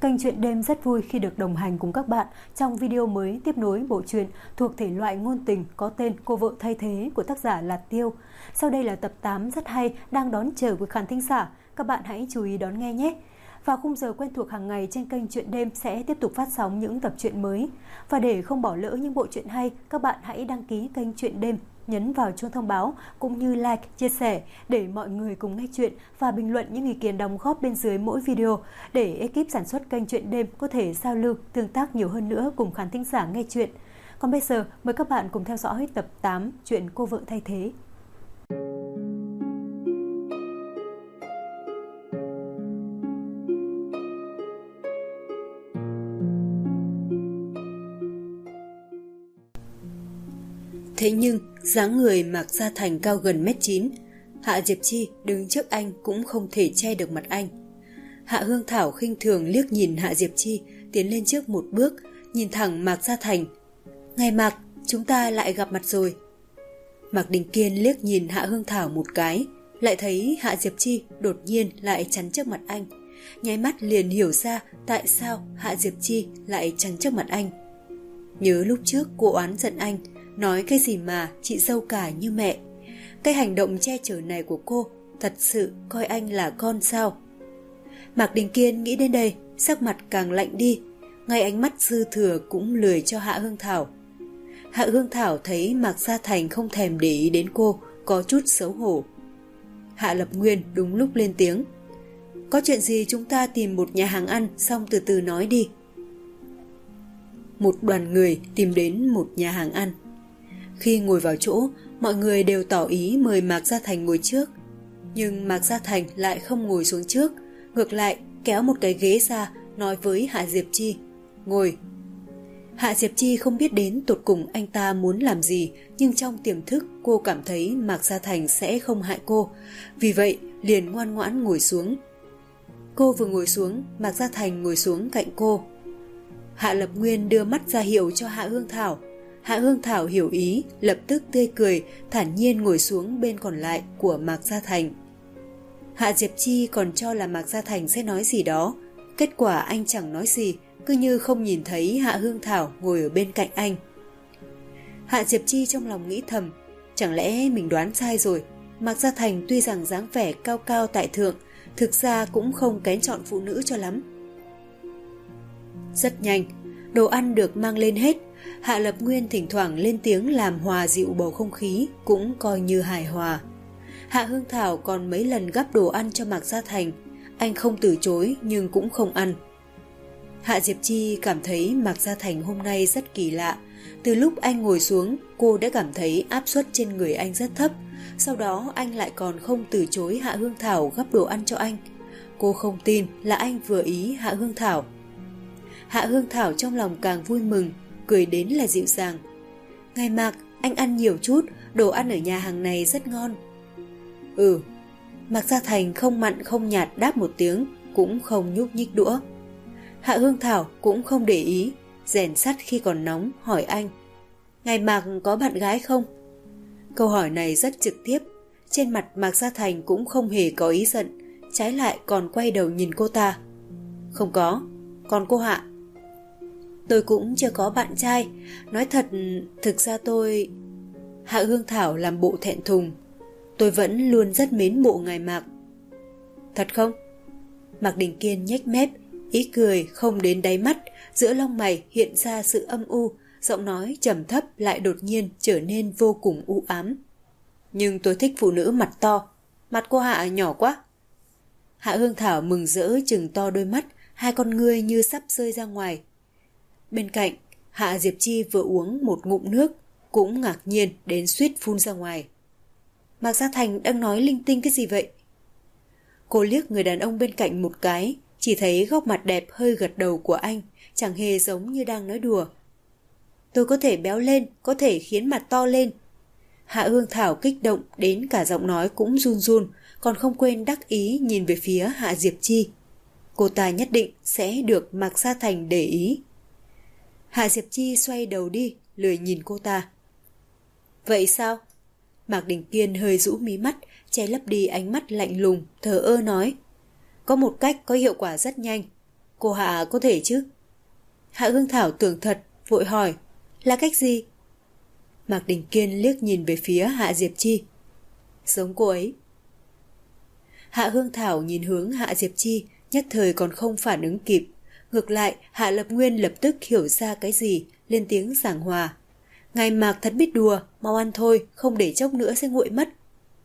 Kênh Chuyện Đêm rất vui khi được đồng hành cùng các bạn trong video mới tiếp nối bộ truyện thuộc thể loại ngôn tình có tên Cô Vợ Thay Thế của tác giả là Tiêu. Sau đây là tập 8 rất hay đang đón chờ quý khán thính giả. Các bạn hãy chú ý đón nghe nhé. Vào khung giờ quen thuộc hàng ngày trên kênh Chuyện Đêm sẽ tiếp tục phát sóng những tập truyện mới. Và để không bỏ lỡ những bộ truyện hay, các bạn hãy đăng ký kênh Chuyện Đêm, nhấn vào chuông thông báo cũng như like, chia sẻ để mọi người cùng nghe chuyện và bình luận những ý kiến đóng góp bên dưới mỗi video để ekip sản xuất kênh Chuyện Đêm có thể giao lưu, tương tác nhiều hơn nữa cùng khán thính giả nghe chuyện. Còn bây giờ, mời các bạn cùng theo dõi tập 8 chuyện Cô Vợ Thay Thế. Thế nhưng, dáng người Mạc Gia Thành cao gần 1m9, Hạ Diệp Chi đứng trước anh cũng không thể che được mặt anh. Hạ Hương Thảo khinh thường liếc nhìn Hạ Diệp Chi, tiến lên trước một bước, nhìn thẳng Mạc Gia Thành. "Ngài Mạc, chúng ta lại gặp mặt rồi." Mạc Đình Kiên liếc nhìn Hạ Hương Thảo một cái, lại thấy Hạ Diệp Chi đột nhiên lại chắn trước mặt anh. Nháy mắt liền hiểu ra tại sao Hạ Diệp Chi lại chắn trước mặt anh. Nhớ lúc trước cô oán giận anh, nói cái gì mà chị dâu cả như mẹ. Cái hành động che chở này của cô thật sự coi anh là con sao? Mạc Đình Kiên nghĩ đến đây, sắc mặt càng lạnh đi, ngay ánh mắt dư thừa cũng lười cho Hạ Hương Thảo. Hạ Hương Thảo thấy Mạc Gia Thành không thèm để ý đến cô, có chút xấu hổ. Hạ Lập Nguyên đúng lúc lên tiếng. "Có chuyện gì chúng ta tìm một nhà hàng ăn xong từ từ nói đi." Một đoàn người tìm đến một nhà hàng ăn. Khi ngồi vào chỗ, mọi người đều tỏ ý mời Mạc Gia Thành ngồi trước. Nhưng Mạc Gia Thành lại không ngồi xuống trước, ngược lại kéo một cái ghế ra, nói với Hạ Diệp Chi, "Ngồi." Hạ Diệp Chi không biết đến tột cùng anh ta muốn làm gì, nhưng trong tiềm thức cô cảm thấy Mạc Gia Thành sẽ không hại cô, vì vậy liền ngoan ngoãn ngồi xuống. Cô vừa ngồi xuống, Mạc Gia Thành ngồi xuống cạnh cô. Hạ Lập Nguyên đưa mắt ra hiệu cho Hạ Hương Thảo. Hạ Hương Thảo hiểu ý, lập tức tươi cười, thản nhiên ngồi xuống bên còn lại của Mạc Gia Thành. Hạ Diệp Chi còn cho là Mạc Gia Thành sẽ nói gì đó, kết quả anh chẳng nói gì, cứ như không nhìn thấy Hạ Hương Thảo ngồi ở bên cạnh anh. Hạ Diệp Chi trong lòng nghĩ thầm, chẳng lẽ mình đoán sai rồi? Mạc Gia Thành tuy rằng dáng vẻ cao cao tại thượng, thực ra cũng không kén chọn phụ nữ cho lắm. Rất nhanh, đồ ăn được mang lên hết. Hạ Lập Nguyên thỉnh thoảng lên tiếng làm hòa dịu bầu không khí, cũng coi như hài hòa. Hạ Hương Thảo còn mấy lần gắp đồ ăn cho Mạc Gia Thành, anh không từ chối nhưng cũng không ăn. Hạ Diệp Chi cảm thấy Mạc Gia Thành hôm nay rất kỳ lạ. Từ lúc anh ngồi xuống, cô đã cảm thấy áp suất trên người anh rất thấp. Sau đó anh lại còn không từ chối Hạ Hương Thảo gắp đồ ăn cho anh. Cô không tin là anh vừa ý Hạ Hương Thảo. Hạ Hương Thảo trong lòng càng vui mừng, cười đến là dịu dàng. "Ngài Mạc, anh ăn nhiều chút, đồ ăn ở nhà hàng này rất ngon." "Ừ." Mạc Gia Thành không mặn không nhạt đáp một tiếng, cũng không nhúc nhích đũa. Hạ Hương Thảo cũng không để ý, rèn sắt khi còn nóng hỏi anh, "Ngài Mạc có bạn gái không?" Câu hỏi này rất trực tiếp, trên mặt Mạc Gia Thành cũng không hề có ý giận, trái lại còn quay đầu nhìn cô ta. "Không có, còn cô Hạ?" "Tôi cũng chưa có bạn trai, nói thật, thực ra tôi..." Hạ Hương Thảo làm bộ thẹn thùng. "Tôi vẫn luôn rất mến mộ ngài Mạc." "Thật không?" Mạc Đình Kiên nhếch mép, ý cười không đến đáy mắt, giữa lông mày hiện ra sự âm u, giọng nói trầm thấp lại đột nhiên trở nên vô cùng u ám. "Nhưng tôi thích phụ nữ mặt to, mặt cô Hạ nhỏ quá." Hạ Hương Thảo mừng rỡ trừng to đôi mắt, hai con ngươi như sắp rơi ra ngoài. Bên cạnh, Hạ Diệp Chi vừa uống một ngụm nước, cũng ngạc nhiên đến suýt phun ra ngoài. Mạc Gia Thành đang nói linh tinh cái gì vậy? Cô liếc người đàn ông bên cạnh một cái, chỉ thấy góc mặt đẹp hơi gật đầu của anh, chẳng hề giống như đang nói đùa. "Tôi có thể béo lên, có thể khiến mặt to lên." Hạ Hương Thảo kích động đến cả giọng nói cũng run run, còn không quên đắc ý nhìn về phía Hạ Diệp Chi. Cô ta nhất định sẽ được Mạc Gia Thành để ý. Hạ Diệp Chi xoay đầu đi, lười nhìn cô ta. "Vậy sao?" Mạc Đình Kiên hơi rũ mí mắt, che lấp đi ánh mắt lạnh lùng, thờ ơ nói. "Có một cách có hiệu quả rất nhanh. Cô Hạ có thể chứ? Hạ Hương Thảo tưởng thật, vội hỏi, là cách gì? Mạc Đình Kiên liếc nhìn về phía Hạ Diệp Chi. Giống cô ấy. Hạ Hương Thảo nhìn hướng Hạ Diệp Chi, nhất thời còn không phản ứng kịp. Ngược lại, Hạ Lập Nguyên lập tức hiểu ra cái gì, lên tiếng giảng hòa. Ngài Mạc thật biết đùa, mau ăn thôi, không để chốc nữa sẽ nguội mất.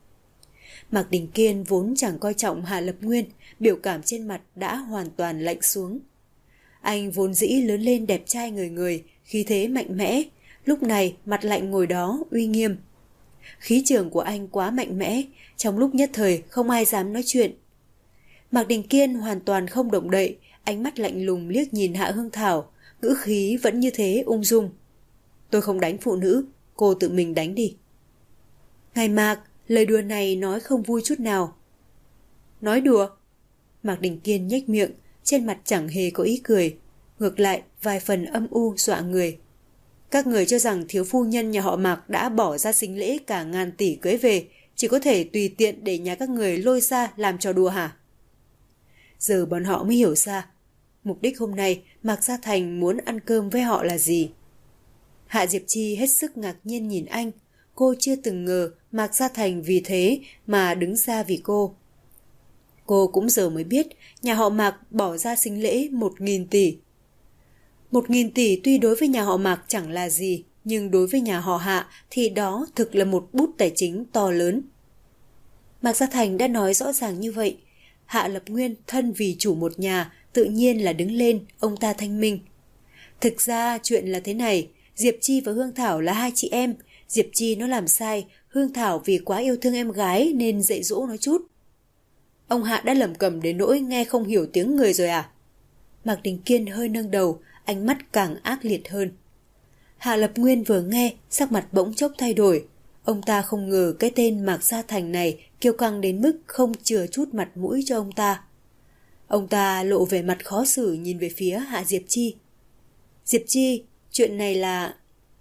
Mạc Đình Kiên vốn chẳng coi trọng Hạ Lập Nguyên, biểu cảm trên mặt đã hoàn toàn lạnh xuống. Anh vốn dĩ lớn lên đẹp trai người người, khí thế mạnh mẽ, lúc này mặt lạnh ngồi đó uy nghiêm. Khí trường của anh quá mạnh mẽ, trong lúc nhất thời không ai dám nói chuyện. Mạc Đình Kiên hoàn toàn không động đậy, ánh mắt lạnh lùng liếc nhìn Hạ Hương Thảo, ngữ khí vẫn như thế ung dung. Tôi không đánh phụ nữ, cô tự mình đánh đi. Ngài Mạc, lời đùa này nói không vui chút nào. Nói đùa? Mạc Đình Kiên nhếch miệng, trên mặt chẳng hề có ý cười, ngược lại vài phần âm u dọa người. Các người cho rằng thiếu phu nhân nhà họ Mạc đã bỏ ra sính lễ cả ngàn tỷ cưới về, chỉ có thể tùy tiện để nhà các người lôi ra làm trò đùa hả? Giờ bọn họ mới hiểu ra, mục đích hôm nay Mạc Gia Thành muốn ăn cơm với họ là gì. Hạ Diệp Chi hết sức ngạc nhiên nhìn anh, cô chưa từng ngờ Mạc Gia Thành vì thế mà đứng ra vì cô. Cô cũng giờ mới biết nhà họ Mạc bỏ ra sính lễ 1.000 tỷ. 1.000 tỷ tuy đối với nhà họ Mạc chẳng là gì, nhưng đối với nhà họ Hạ thì đó thực là một bút tài chính to lớn. Mạc Gia Thành đã nói rõ ràng như vậy. Hạ Lập Nguyên thân vì chủ một nhà, tự nhiên là đứng lên, ông ta thanh minh. Thực ra chuyện là thế này, Diệp Chi và Hương Thảo là hai chị em. Diệp Chi nó làm sai, Hương Thảo vì quá yêu thương em gái nên dạy dỗ nó chút. Ông Hạ đã lẩm cẩm đến nỗi nghe không hiểu tiếng người rồi à? Mạc Đình Kiên hơi nâng đầu, ánh mắt càng ác liệt hơn. Hạ Lập Nguyên vừa nghe, sắc mặt bỗng chốc thay đổi. Ông ta không ngờ cái tên Mạc Gia Thành này kiêu căng đến mức không chừa chút mặt mũi cho ông ta. Ông ta lộ vẻ mặt khó xử nhìn về phía Hạ Diệp Chi. Diệp Chi, chuyện này là...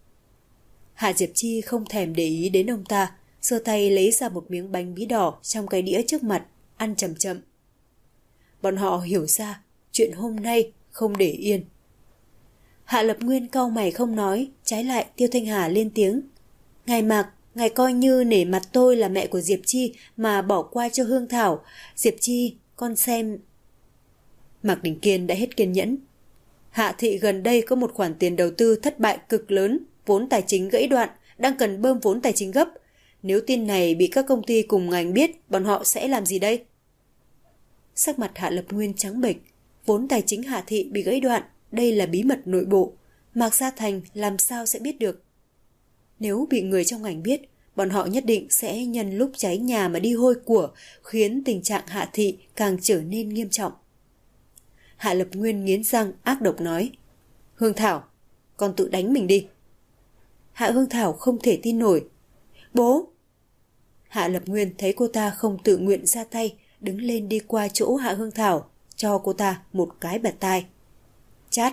Hạ Diệp Chi không thèm để ý đến ông ta, giơ tay lấy ra một miếng bánh bí đỏ trong cái đĩa trước mặt, ăn chậm chậm. Bọn họ hiểu ra, chuyện hôm nay không để yên. Hạ Lập Nguyên cau mày không nói, trái lại Tiêu Thanh Hà lên tiếng. Ngài Mạc, ngài coi như nể mặt tôi là mẹ của Diệp Chi mà bỏ qua cho Hương Thảo. Diệp Chi, con xem... Mạc Đình Kiên đã hết kiên nhẫn. Hạ thị gần đây có một khoản tiền đầu tư thất bại cực lớn, vốn tài chính gãy đoạn, đang cần bơm vốn tài chính gấp. Nếu tin này bị các công ty cùng ngành biết, bọn họ sẽ làm gì đây? Sắc mặt Hạ Lập Nguyên trắng bệch, vốn tài chính Hạ thị bị gãy đoạn, đây là bí mật nội bộ, Mạc Gia Thành làm sao sẽ biết được? Nếu bị người trong ngành biết, bọn họ nhất định sẽ nhân lúc cháy nhà mà đi hôi của, khiến tình trạng Hạ thị càng trở nên nghiêm trọng. Hạ Lập Nguyên nghiến răng ác độc nói, Hương Thảo, con tự đánh mình đi. Hạ Hương Thảo không thể tin nổi. Bố! Hạ Lập Nguyên thấy cô ta không tự nguyện ra tay, đứng lên đi qua chỗ Hạ Hương Thảo, cho cô ta một cái bạt tai. Chát!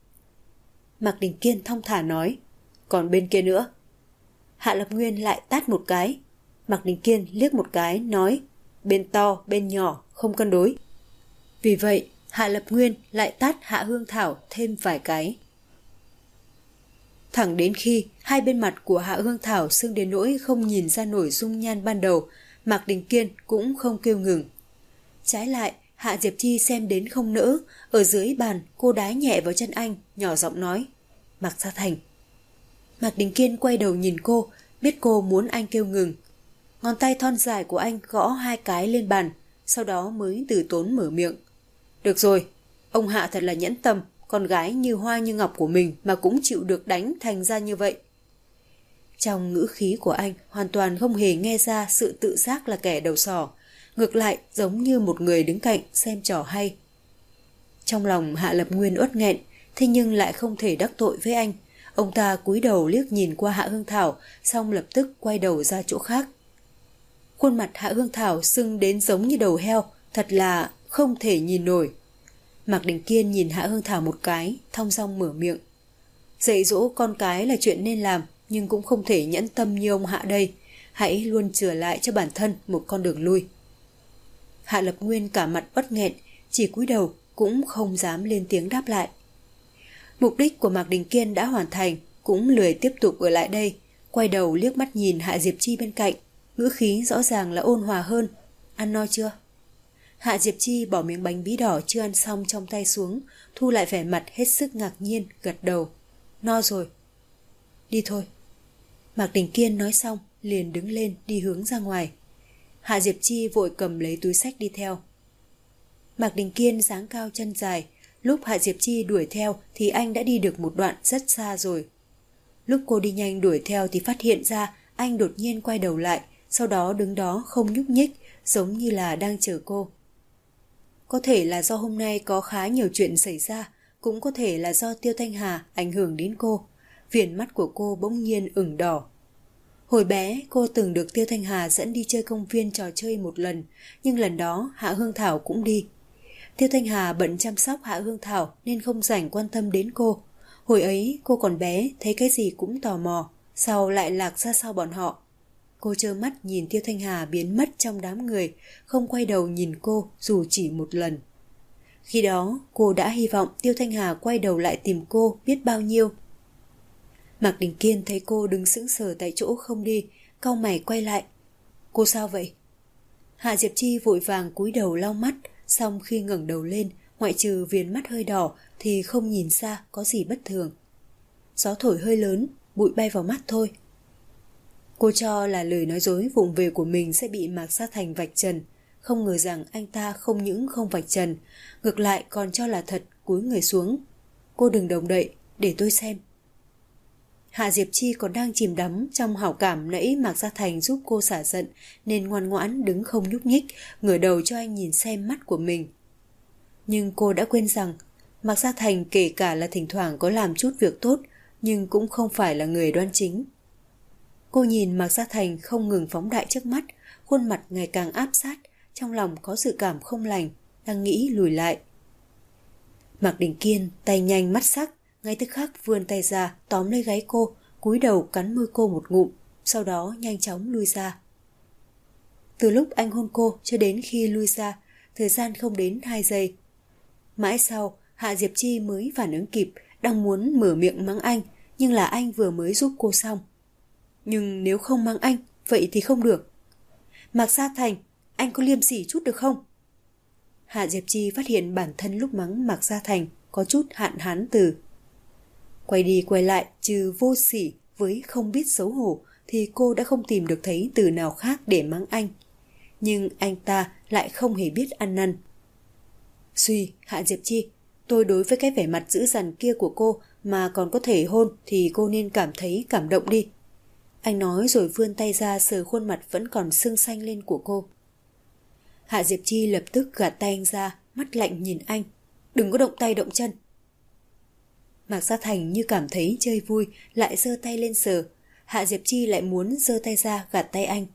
Mạc Đình Kiên thong thả nói, còn bên kia nữa. Hạ Lập Nguyên lại tát một cái. Mạc Đình Kiên liếc một cái, nói, bên to, bên nhỏ, không cân đối. Vì vậy, Hạ Lập Nguyên lại tát Hạ Hương Thảo thêm vài cái. Thẳng đến khi hai bên mặt của Hạ Hương Thảo sưng đến nỗi không nhìn ra nổi dung nhan ban đầu, Mạc Đình Kiên cũng không kêu ngừng. Trái lại, Hạ Diệp Chi xem đến không nỡ, ở dưới bàn cô đái nhẹ vào chân anh, nhỏ giọng nói, Mạc Gia Thành. Mạc Đình Kiên quay đầu nhìn cô, biết cô muốn anh kêu ngừng. Ngón tay thon dài của anh gõ hai cái lên bàn, sau đó mới từ tốn mở miệng. Được rồi, ông Hạ thật là nhẫn tâm, con gái như hoa như ngọc của mình mà cũng chịu được đánh thành ra như vậy. Trong ngữ khí của anh hoàn toàn không hề nghe ra sự tự giác là kẻ đầu sỏ, ngược lại giống như một người đứng cạnh xem trò hay. Trong lòng Hạ Lập Nguyên uất nghẹn, thế nhưng lại không thể đắc tội với anh. Ông ta cúi đầu liếc nhìn qua Hạ Hương Thảo, xong lập tức quay đầu ra chỗ khác. Khuôn mặt Hạ Hương Thảo sưng đến giống như đầu heo, thật là không thể nhìn nổi. Mạc Đình Kiên nhìn Hạ Hương Thảo một cái, thong dong mở miệng. Dạy dỗ con cái là chuyện nên làm, nhưng cũng không thể nhẫn tâm như ông Hạ đây. Hãy luôn chừa lại cho bản thân một con đường lui. Hạ Lập Nguyên cả mặt uất nghẹn, chỉ cúi đầu, cũng không dám lên tiếng đáp lại. Mục đích của Mạc Đình Kiên đã hoàn thành, cũng lười tiếp tục ở lại đây, quay đầu liếc mắt nhìn Hạ Diệp Chi bên cạnh, ngữ khí rõ ràng là ôn hòa hơn. Ăn no chưa? Hạ Diệp Chi bỏ miếng bánh bí đỏ chưa ăn xong trong tay xuống, thu lại vẻ mặt hết sức ngạc nhiên, gật đầu. No rồi. Đi thôi. Mạc Đình Kiên nói xong, liền đứng lên đi hướng ra ngoài. Hạ Diệp Chi vội cầm lấy túi xách đi theo. Mạc Đình Kiên dáng cao chân dài, lúc Hạ Diệp Chi đuổi theo thì anh đã đi được một đoạn rất xa rồi. Lúc cô đi nhanh đuổi theo thì phát hiện ra anh đột nhiên quay đầu lại, sau đó đứng đó không nhúc nhích, giống như là đang chờ cô. Có thể là do hôm nay có khá nhiều chuyện xảy ra, cũng có thể là do Tiêu Thanh Hà ảnh hưởng đến cô. Viền mắt của cô bỗng nhiên ửng đỏ. Hồi bé cô từng được Tiêu Thanh Hà dẫn đi chơi công viên trò chơi một lần, nhưng lần đó Hạ Hương Thảo cũng đi. Tiêu Thanh Hà bận chăm sóc Hạ Hương Thảo nên không rảnh quan tâm đến cô. Hồi ấy cô còn bé, thấy cái gì cũng tò mò, sau lại lạc ra sau bọn họ. Cô trơ mắt nhìn Tiêu Thanh Hà biến mất trong đám người, không quay đầu nhìn cô dù chỉ một lần. Khi đó cô đã hy vọng Tiêu Thanh Hà quay đầu lại tìm cô biết bao nhiêu. Mạc Đình Kiên thấy cô đứng sững sờ tại chỗ không đi, cau mày quay lại. Cô sao vậy? Hạ Diệp Chi vội vàng cúi đầu lau mắt, xong khi ngẩng đầu lên, ngoại trừ viền mắt hơi đỏ thì không nhìn ra có gì bất thường. Gió thổi hơi lớn, bụi bay vào mắt thôi. Cô cho là lời nói dối vụng về của mình sẽ bị Mạc Gia Thành vạch trần, không ngờ rằng anh ta không những không vạch trần, ngược lại còn cho là thật, cúi người xuống. Cô đừng động đậy, để tôi xem. Hạ Diệp Chi còn đang chìm đắm trong hảo cảm nãy Mạc Gia Thành giúp cô xả giận, nên ngoan ngoãn đứng không nhúc nhích, ngửa đầu cho anh nhìn xem mắt của mình. Nhưng cô đã quên rằng Mạc Gia Thành kể cả là thỉnh thoảng có làm chút việc tốt, nhưng cũng không phải là người đoan chính. Cô nhìn Mạc Gia Thành không ngừng phóng đại trước mắt, khuôn mặt ngày càng áp sát, trong lòng có dự cảm không lành, đang nghĩ lùi lại. Mạc Đình Kiên tay nhanh mắt sắc, ngay tức khắc vươn tay ra tóm lấy gáy cô, cúi đầu cắn môi cô một ngụm, sau đó nhanh chóng lui ra. Từ lúc anh hôn cô cho đến khi lui ra, thời gian không đến 2 giây. Mãi sau, Hạ Diệp Chi mới phản ứng kịp, đang muốn mở miệng mắng anh, nhưng là anh vừa mới giúp cô xong. Nhưng nếu không mắng anh, vậy thì không được. Mạc Gia Thành, anh có liêm sỉ chút được không? Hạ Diệp Chi phát hiện bản thân lúc mắng Mạc Gia Thành có chút hạn hán từ. Quay đi quay lại, trừ vô sỉ với không biết xấu hổ thì cô đã không tìm được thấy từ nào khác để mắng anh. Nhưng anh ta lại không hề biết ăn năn. Suy, Hạ Diệp Chi, tôi đối với cái vẻ mặt dữ dằn kia của cô mà còn có thể hôn thì cô nên cảm thấy cảm động đi. Anh nói rồi vươn tay ra sờ khuôn mặt vẫn còn sưng xanh lên của cô. Hạ Diệp Chi lập tức gạt tay anh ra, mắt lạnh nhìn anh. Đừng có động tay động chân. Mạc Gia Thành như cảm thấy chơi vui, lại giơ tay lên sờ. Hạ Diệp Chi lại muốn giơ tay ra gạt tay anh.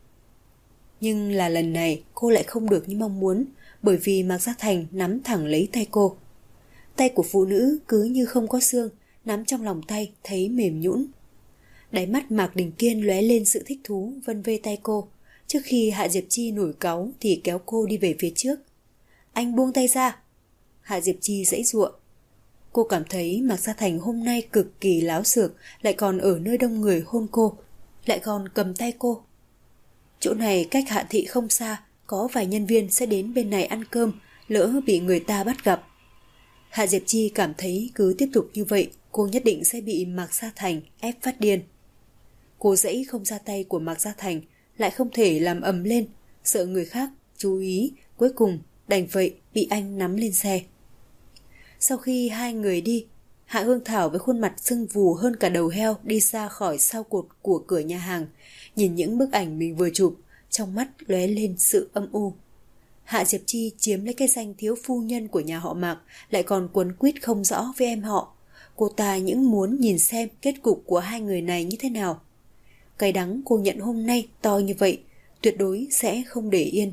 Nhưng là lần này cô lại không được như mong muốn, bởi vì Mạc Gia Thành nắm thẳng lấy tay cô. Tay của phụ nữ cứ như không có xương, nắm trong lòng tay thấy mềm nhũn. Đáy mắt Mạc Đình Kiên lóe lên sự thích thú, vân vê tay cô. Trước khi Hạ Diệp Chi nổi cáu thì kéo cô đi về phía trước. Anh buông tay ra. Hạ Diệp Chi giãy giụa. Cô cảm thấy Mạc Gia Thành hôm nay cực kỳ láo xược, lại còn ở nơi đông người hôn cô, lại còn cầm tay cô. Chỗ này cách Hạ thị không xa, có vài nhân viên sẽ đến bên này ăn cơm, lỡ bị người ta bắt gặp. Hạ Diệp Chi cảm thấy cứ tiếp tục như vậy, cô nhất định sẽ bị Mạc Gia Thành ép phát điên. Cô giãy không ra tay của Mạc Gia Thành, lại không thể làm ầm lên, sợ người khác chú ý, cuối cùng đành vậy bị anh nắm lên xe. Sau khi hai người đi, Hạ Hương Thảo với khuôn mặt sưng vù hơn cả đầu heo đi ra khỏi sau cột của cửa nhà hàng, nhìn những bức ảnh mình vừa chụp, trong mắt lóe lên sự âm u. Hạ Diệp Chi chiếm lấy cái danh thiếu phu nhân của nhà họ Mạc, lại còn quấn quýt không rõ với em họ. Cô ta những muốn nhìn xem kết cục của hai người này như thế nào. Cái đắng cô nhận hôm nay to như vậy, tuyệt đối sẽ không để yên.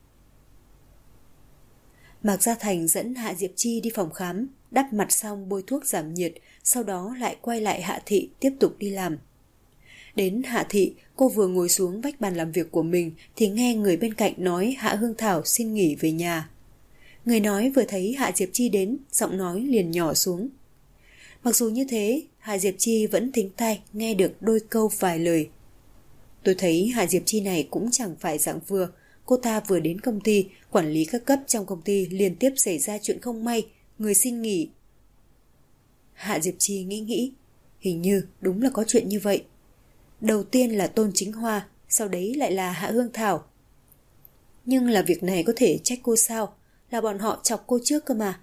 Mạc Gia Thành dẫn Hạ Diệp Chi đi phòng khám, đắp mặt xong bôi thuốc giảm nhiệt, sau đó lại quay lại Hạ thị tiếp tục đi làm. Đến Hạ thị, cô vừa ngồi xuống vách bàn làm việc của mình thì nghe người bên cạnh nói Hạ Hương Thảo xin nghỉ về nhà. Người nói vừa thấy Hạ Diệp Chi đến, giọng nói liền nhỏ xuống. Mặc dù như thế, Hạ Diệp Chi vẫn thính tai nghe được đôi câu vài lời. Tôi thấy Hạ Diệp Chi này cũng chẳng phải dạng vừa. Cô ta vừa đến công ty, quản lý các cấp trong công ty liên tiếp xảy ra chuyện không may, người xin nghỉ. Hạ Diệp Chi nghĩ, hình như đúng là có chuyện như vậy. Đầu tiên là Tôn Chính Hoa, sau đấy lại là Hạ Hương Thảo. Nhưng là việc này có thể trách cô sao? Là bọn họ chọc cô trước cơ mà.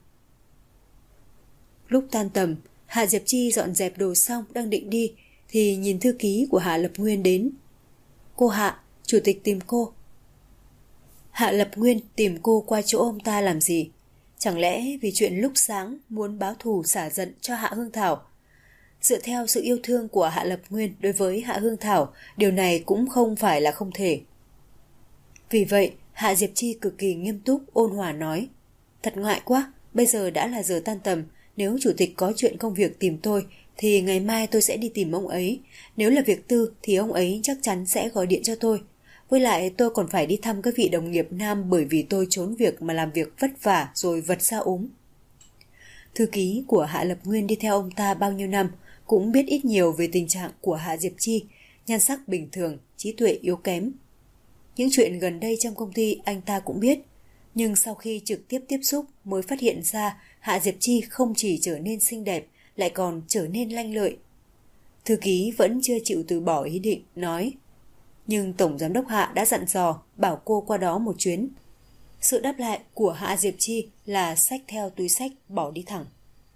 Lúc tan tầm, Hạ Diệp Chi dọn dẹp đồ xong đang định đi thì nhìn thư ký của Hạ Lập Nguyên đến. Cô Hạ, chủ tịch tìm cô. Hạ Lập Nguyên tìm cô qua chỗ ông ta làm gì? Chẳng lẽ vì chuyện lúc sáng muốn báo thù xả giận cho Hạ Hương Thảo? Dựa theo sự yêu thương của Hạ Lập Nguyên đối với Hạ Hương Thảo, điều này cũng không phải là không thể. Vì vậy, Hạ Diệp Chi cực kỳ nghiêm túc ôn hòa nói. Thật ngại quá, bây giờ đã là giờ tan tầm. Nếu chủ tịch có chuyện công việc tìm tôi, thì ngày mai tôi sẽ đi tìm ông ấy. Nếu là việc tư, thì ông ấy chắc chắn sẽ gọi điện cho tôi. Với lại tôi còn phải đi thăm các vị đồng nghiệp nam bởi vì tôi trốn việc mà làm việc vất vả rồi vật ra ốm. Thư ký của Hạ Lập Nguyên đi theo ông ta bao nhiêu năm, cũng biết ít nhiều về tình trạng của Hạ Diệp Chi, nhan sắc bình thường, trí tuệ yếu kém. Những chuyện gần đây trong công ty anh ta cũng biết, nhưng sau khi trực tiếp tiếp xúc mới phát hiện ra Hạ Diệp Chi không chỉ trở nên xinh đẹp, lại còn trở nên lanh lợi. Thư ký vẫn chưa chịu từ bỏ ý định, nói. Nhưng Tổng Giám đốc Hạ đã dặn dò bảo cô qua đó một chuyến. Sự đáp lại của Hạ Diệp Chi là xách theo túi xách bỏ đi thẳng.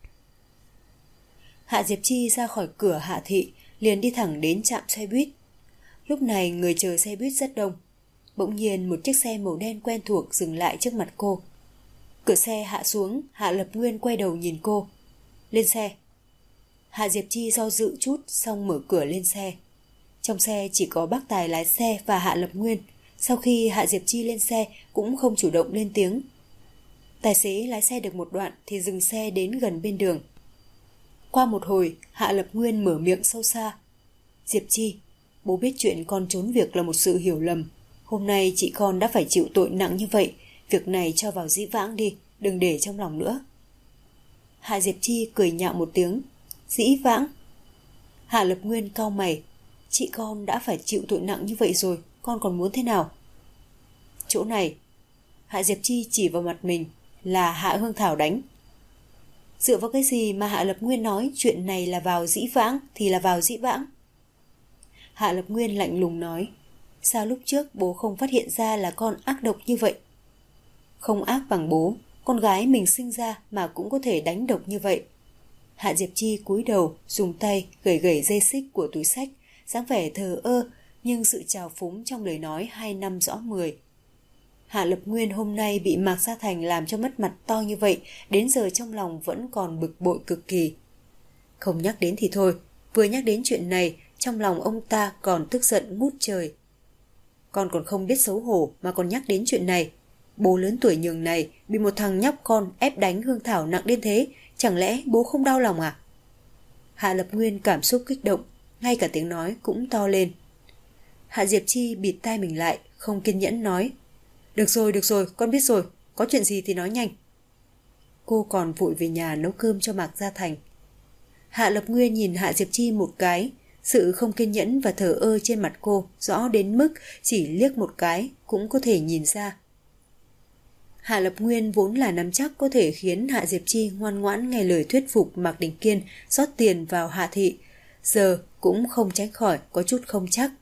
Hạ Diệp Chi ra khỏi cửa Hạ Thị, liền đi thẳng đến trạm xe buýt. Lúc này người chờ xe buýt rất đông. Bỗng nhiên một chiếc xe màu đen quen thuộc dừng lại trước mặt cô. Cửa xe hạ xuống, Hạ Lập Nguyên quay đầu nhìn cô. Lên xe. Hạ Diệp Chi do dự chút xong mở cửa lên xe. Trong xe chỉ có bác tài lái xe và Hạ Lập Nguyên. Sau khi Hạ Diệp Chi lên xe cũng không chủ động lên tiếng. Tài xế lái xe được một đoạn thì dừng xe đến gần bên đường. Qua một hồi, Hạ Lập Nguyên mở miệng sâu xa. Diệp Chi, bố biết chuyện con trốn việc là một sự hiểu lầm. Hôm nay chị con đã phải chịu tội nặng như vậy. Việc này cho vào dĩ vãng đi, đừng để trong lòng nữa. Hạ Diệp Chi cười nhạo một tiếng. Dĩ vãng? Hạ Lập Nguyên cau mày. Chị con đã phải chịu tội nặng như vậy rồi, con còn muốn thế nào? Chỗ này, Hạ Diệp Chi chỉ vào mặt mình, là Hạ Hương Thảo đánh. Dựa vào cái gì mà Hạ Lập Nguyên nói chuyện này là vào dĩ vãng thì là vào dĩ vãng? Hạ Lập Nguyên lạnh lùng nói. Sao lúc trước bố không phát hiện ra là con ác độc như vậy? Không ác bằng bố, con gái mình sinh ra mà cũng có thể đánh độc như vậy. Hạ Diệp Chi cúi đầu, dùng tay gẩy gẩy dây xích của túi xách, dáng vẻ thờ ơ, nhưng sự trào phúng trong lời nói 2 năm rõ 10. Hạ Lập Nguyên hôm nay bị Mạc Gia Thành làm cho mất mặt to như vậy, đến giờ trong lòng vẫn còn bực bội cực kỳ. Không nhắc đến thì thôi, vừa nhắc đến chuyện này, trong lòng ông ta còn tức giận ngút trời. Con còn không biết xấu hổ mà còn nhắc đến chuyện này. Bố lớn tuổi nhường này bị một thằng nhóc con ép đánh Hương Thảo nặng đến thế, chẳng lẽ bố không đau lòng à? Hạ Lập Nguyên cảm xúc kích động, ngay cả tiếng nói cũng to lên. Hạ Diệp Chi bịt tai mình lại, không kiên nhẫn nói. Được rồi, con biết rồi, có chuyện gì thì nói nhanh. Cô còn vội về nhà nấu cơm cho Mạc Gia Thành. Hạ Lập Nguyên nhìn Hạ Diệp Chi một cái, sự không kiên nhẫn và thờ ơ trên mặt cô rõ đến mức chỉ liếc một cái cũng có thể nhìn ra. Hạ Lập Nguyên vốn là nắm chắc có thể khiến Hạ Diệp Chi ngoan ngoãn nghe lời thuyết phục Mạc Đình Kiên rót tiền vào Hạ Thị, giờ cũng không tránh khỏi có chút không chắc.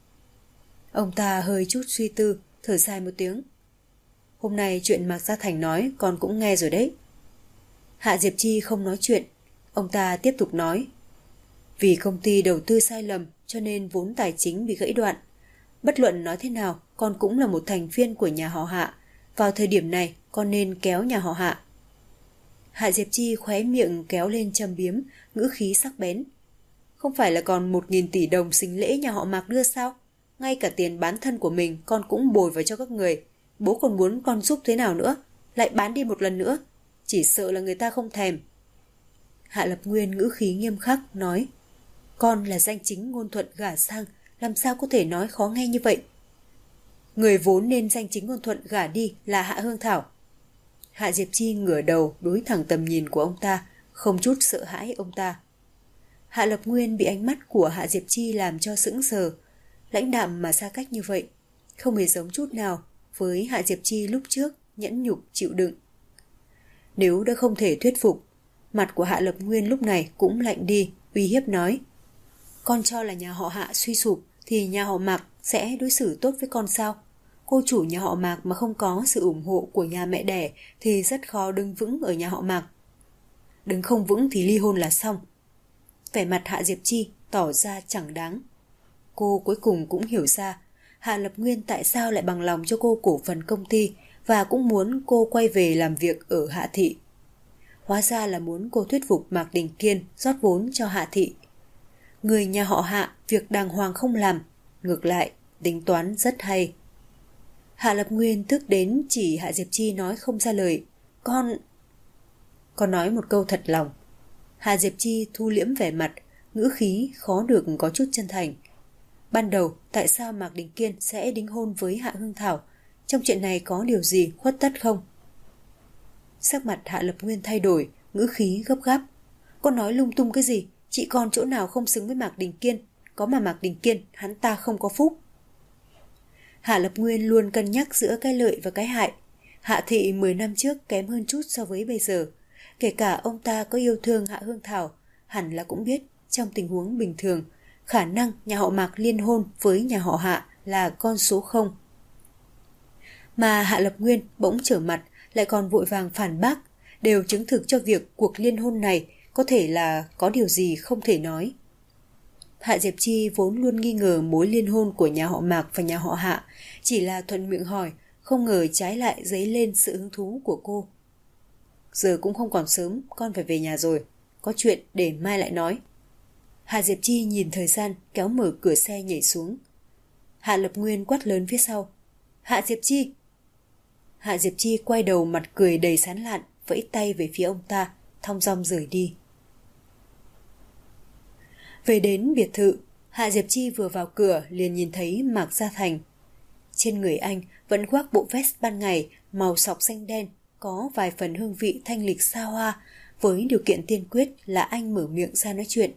Ông ta hơi chút suy tư, thở dài một tiếng. Hôm nay chuyện Mạc Gia Thành nói con cũng nghe rồi đấy. Hạ Diệp Chi không nói chuyện, ông ta tiếp tục nói. Vì công ty đầu tư sai lầm cho nên vốn tài chính bị gãy đoạn. Bất luận nói thế nào, con cũng là một thành viên của nhà họ Hạ. Vào thời điểm này, con nên kéo nhà họ Hạ. Hạ Diệp Chi khóe miệng kéo lên châm biếm, ngữ khí sắc bén. Không phải là còn 1.000 tỷ đồng sinh lễ nhà họ Mạc đưa sao? Ngay cả tiền bán thân của mình con cũng bồi vào cho các người. Bố còn muốn con giúp thế nào nữa? Lại bán đi một lần nữa. Chỉ sợ là người ta không thèm. Hạ Lập Nguyên ngữ khí nghiêm khắc nói. Con là danh chính ngôn thuận gả sang, làm sao có thể nói khó nghe như vậy? Người vốn nên danh chính ngôn thuận gả đi là Hạ Hương Thảo. Hạ Diệp Chi ngửa đầu đối thẳng tầm nhìn của ông ta, không chút sợ hãi ông ta. Hạ Lập Nguyên bị ánh mắt của Hạ Diệp Chi làm cho sững sờ, lãnh đạm mà xa cách như vậy, không hề giống chút nào với Hạ Diệp Chi lúc trước nhẫn nhục chịu đựng. Nếu đã không thể thuyết phục, mặt của Hạ Lập Nguyên lúc này cũng lạnh đi, uy hiếp nói: con cho là nhà họ Hạ suy sụp thì nhà họ Mạc sẽ đối xử tốt với con sao? Cô chủ nhà họ Mạc mà không có sự ủng hộ của nhà mẹ đẻ thì rất khó đứng vững ở nhà họ Mạc. Đứng không vững thì ly hôn là xong. Vẻ mặt Hạ Diệp Chi tỏ ra chẳng đáng. Cô cuối cùng cũng hiểu ra Hạ Lập Nguyên tại sao lại bằng lòng cho cô cổ phần công ty và cũng muốn cô quay về làm việc ở Hạ Thị. Hóa ra là muốn cô thuyết phục Mạc Đình Kiên rót vốn cho Hạ Thị. Người nhà họ Hạ việc đàng hoàng không làm, ngược lại tính toán rất hay. Hạ Lập Nguyên tức đến chỉ Hạ Diệp Chi nói không ra lời. Con nói một câu thật lòng. Hạ Diệp Chi thu liễm vẻ mặt, ngữ khí khó được có chút chân thành. Ban đầu tại sao Mạc Đình Kiên sẽ đính hôn với Hạ Hương Thảo? Trong chuyện này có điều gì khuất tất không? Sắc mặt Hạ Lập Nguyên thay đổi, ngữ khí gấp gáp. Con nói lung tung cái gì? Chị con chỗ nào không xứng với Mạc Đình Kiên? Có mà Mạc Đình Kiên hắn ta không có phúc. Hạ Lập Nguyên luôn cân nhắc giữa cái lợi và cái hại. Hạ Thị 10 năm trước kém hơn chút so với bây giờ. Kể cả ông ta có yêu thương Hạ Hương Thảo, hẳn là cũng biết trong tình huống bình thường, khả năng nhà họ Mạc liên hôn với nhà họ Hạ là con số 0. Mà Hạ Lập Nguyên bỗng trở mặt lại còn vội vàng phản bác, đều chứng thực cho việc cuộc liên hôn này có thể là có điều gì không thể nói. Hạ Diệp Chi vốn luôn nghi ngờ mối liên hôn của nhà họ Mạc và nhà họ Hạ, chỉ là thuận miệng hỏi, không ngờ trái lại dấy lên sự hứng thú của cô. Giờ cũng không còn sớm, con phải về nhà rồi, có chuyện để mai lại nói. Hạ Diệp Chi nhìn thời gian, kéo mở cửa xe nhảy xuống. Hạ Lập Nguyên quát lớn phía sau: Hạ Diệp Chi! Hạ Diệp Chi quay đầu mặt cười đầy sán lạn, vẫy tay về phía ông ta, thong dong rời đi. Về đến biệt thự, Hạ Diệp Chi vừa vào cửa liền nhìn thấy Mạc Gia Thành. Trên người anh vẫn khoác bộ vest ban ngày màu sọc xanh đen, có vài phần hương vị thanh lịch xa hoa, với điều kiện tiên quyết là anh mở miệng ra nói chuyện.